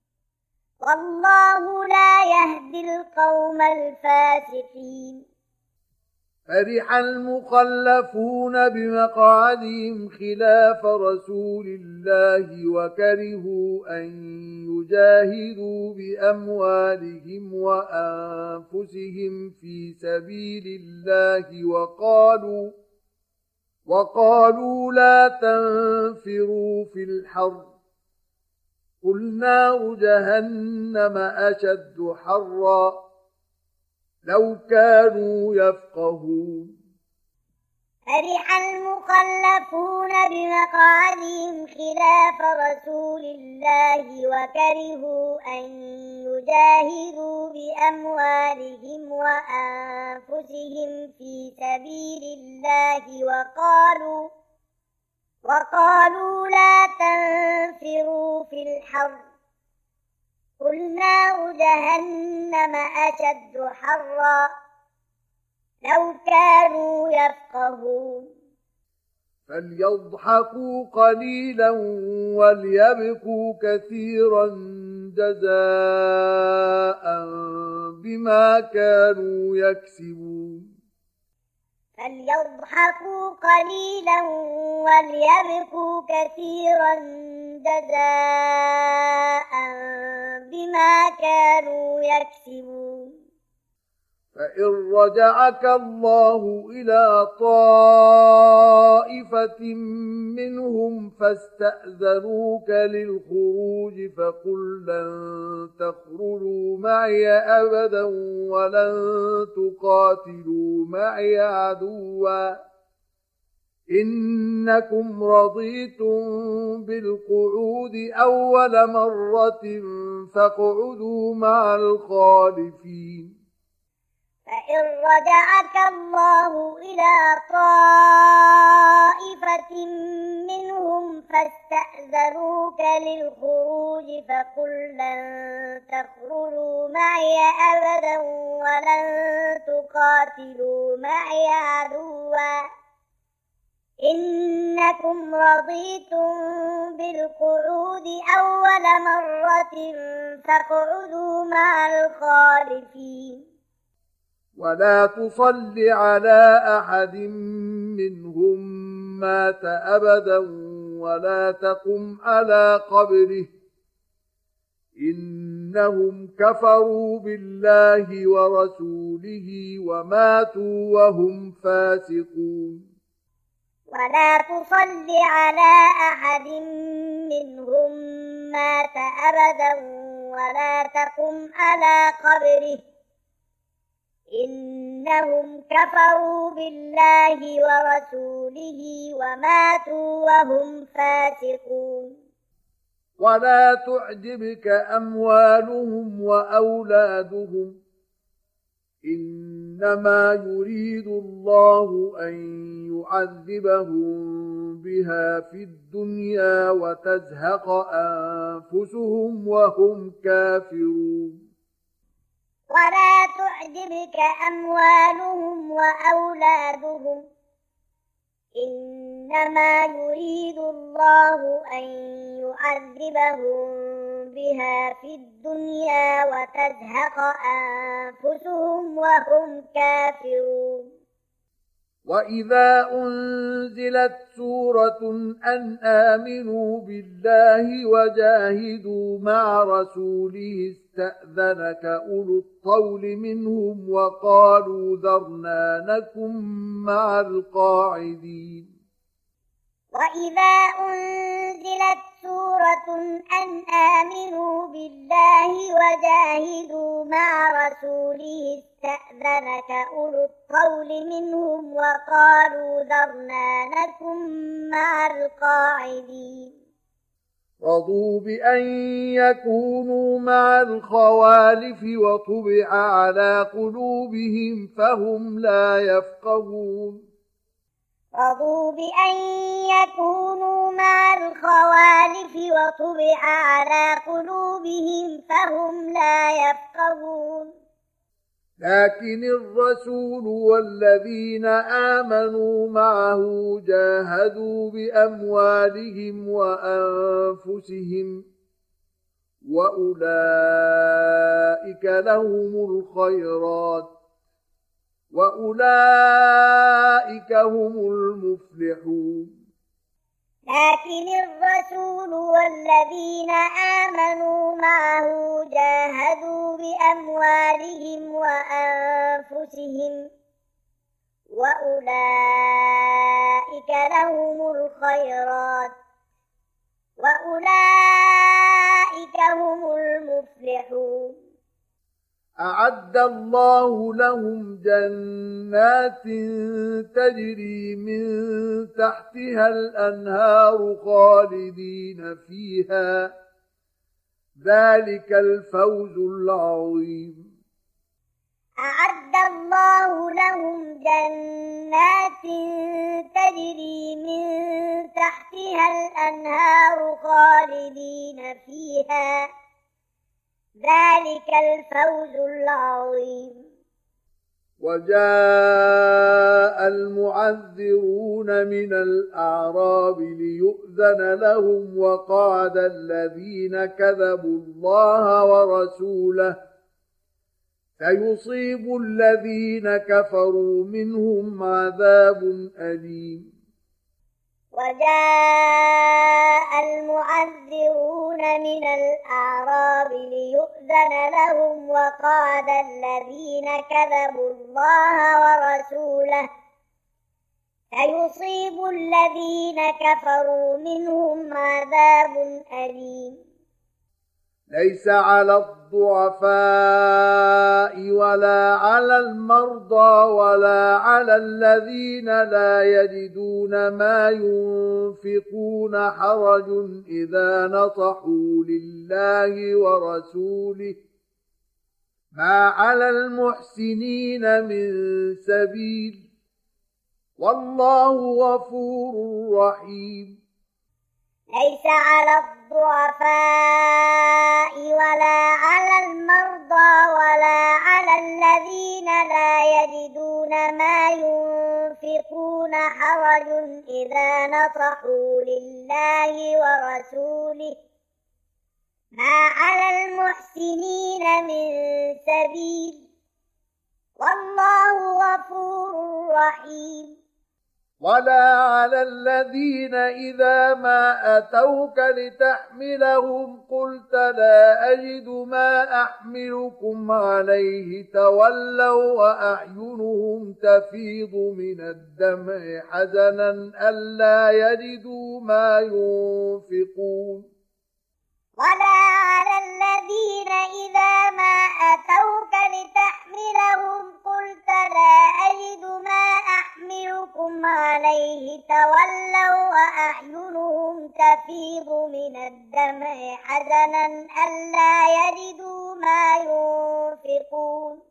[SPEAKER 2] والله لا يهدي القوم الفاسقين
[SPEAKER 1] فرح المخلفون بمقعدهم خلاف رسول الله وكرهوا أن يجاهدوا بأموالهم وأنفسهم في سبيل الله وقالوا وقالوا لا تنفروا في الحر قل نار جهنم أشد حرا لو كانوا يفقهون
[SPEAKER 2] فرح المخلفون بمقعدهم خلاف رسول الله وكرهوا أن يجاهدوا بأموالهم وأنفسهم في سبيل الله وقالوا وقالوا لا تنفروا في الحر قل نار جهنم أشد حرا لو كانوا يفقهون
[SPEAKER 1] فليضحكوا قليلا وليبكوا كثيرا جزاء بما كانوا يكسبون
[SPEAKER 2] فليضحكوا قليلا وليبكوا كثيرا جزاء بما كانوا يكسبون
[SPEAKER 1] فإن رجعك الله إلى طائفة منهم فاستأذنوك للخروج فقل لن تخرجوا معي أبدا ولن تقاتلوا معي عدوا إنكم رضيتم بالقعود أول مرة فاقعدوا مع الخالفين.
[SPEAKER 2] فإن رجعك الله إلى طائفة منهم فاستأذنوك للخروج فقل لن تخرجوا معي أبدا ولن تقاتلوا معي عدوا إنكم رضيتم بالقعود أول مرة فاقعدوا مع الخالفين.
[SPEAKER 1] ولا تصل على أحد منهم مات أبدا ولا تقم على قبره إنهم كفروا بالله ورسوله وماتوا وهم فاسقون.
[SPEAKER 2] ولا تصل على أحد منهم مات أبدا ولا تقم على قبره إنهم كفروا بالله ورسوله وماتوا وهم فاسقون.
[SPEAKER 1] ولا تعجبك أموالهم وأولادهم إنما يريد الله أن يعذبهم بها في الدنيا وتزهق أنفسهم وهم كافرون.
[SPEAKER 2] ولا تعجبك أموالهم وأولادهم إنما يريد الله أن يعذبهم بها في الدنيا وتزهق أنفسهم وهم كافرون.
[SPEAKER 1] وإذا أنزلت سورة أن آمنوا بالله وجاهدوا مع رسوله استأذنك أولو الطول منهم وقالوا ذرنا نكن مع القاعدين.
[SPEAKER 2] وإذا أنزلت سورة أن آمنوا بالله وجاهدوا مع رسوله استأذنك أولو الطول منهم وقالوا ذرنا نكن مع القاعدين.
[SPEAKER 1] رضوا بأن يكونوا مع الخوالف وطبع على قلوبهم فهم لا يفقهون.
[SPEAKER 2] رضوا بأن يكونوا مع الخوالف وطبع على قلوبهم فهم لا يفقهون.
[SPEAKER 1] لكن الرسول والذين آمنوا معه جاهدوا بأموالهم وأنفسهم وأولئك لهم الخيرات وأولئك هم المفلحون.
[SPEAKER 2] لكن الرسول والذين آمنوا معه جاهدوا بأموالهم وأنفسهم وأولئك لهم الخيرات وأولئك هم المفلحون.
[SPEAKER 1] أعد الله لهم جنات تجري من تحتها الأنهار خالدين فيها ذلك الفوز العظيم.
[SPEAKER 2] أعد الله لهم جنات تجري من تحتها الأنهار خالدين فيها ذلك الفوز العظيم.
[SPEAKER 1] وجاء المعذرون من الأعراب ليؤذن لهم وقعد الذين كذبوا الله ورسوله فيصيب الذين كفروا منهم عذاب أليم.
[SPEAKER 2] وجاء المعذرون من الأعراب ليؤذن لهم وقعد الذين كذبوا الله ورسوله فيصيب الذين كفروا منهم عذاب أليم.
[SPEAKER 1] ليس على الضعفاء ولا على المرضى ولا على الذين لا يجدون ما ينفقون حرج إذا نصحوا لله ورسوله ما على المحسنين من سبيل والله غفور رحيم.
[SPEAKER 2] ليس على الضعفاء ولا على المرضى ولا على الذين لا يجدون ما ينفقون حرج إذا نصحوا لله ورسوله ما على المحسنين من سبيل والله غفور رحيم.
[SPEAKER 1] ولا على الذين إذا ما أتوك لتحملهم قلت لا أجد ما أحملكم عليه تولوا وأعينهم تفيض من الدمع حزنا ألا يجدوا ما ينفقون.
[SPEAKER 2] ولا على الذين إذا ما أتوك لتحملهم قلت لا أجد ما أحملكم عليه تولوا وأعينهم تفيض من الدمع حزنا ألا يجدوا ما ينفقون.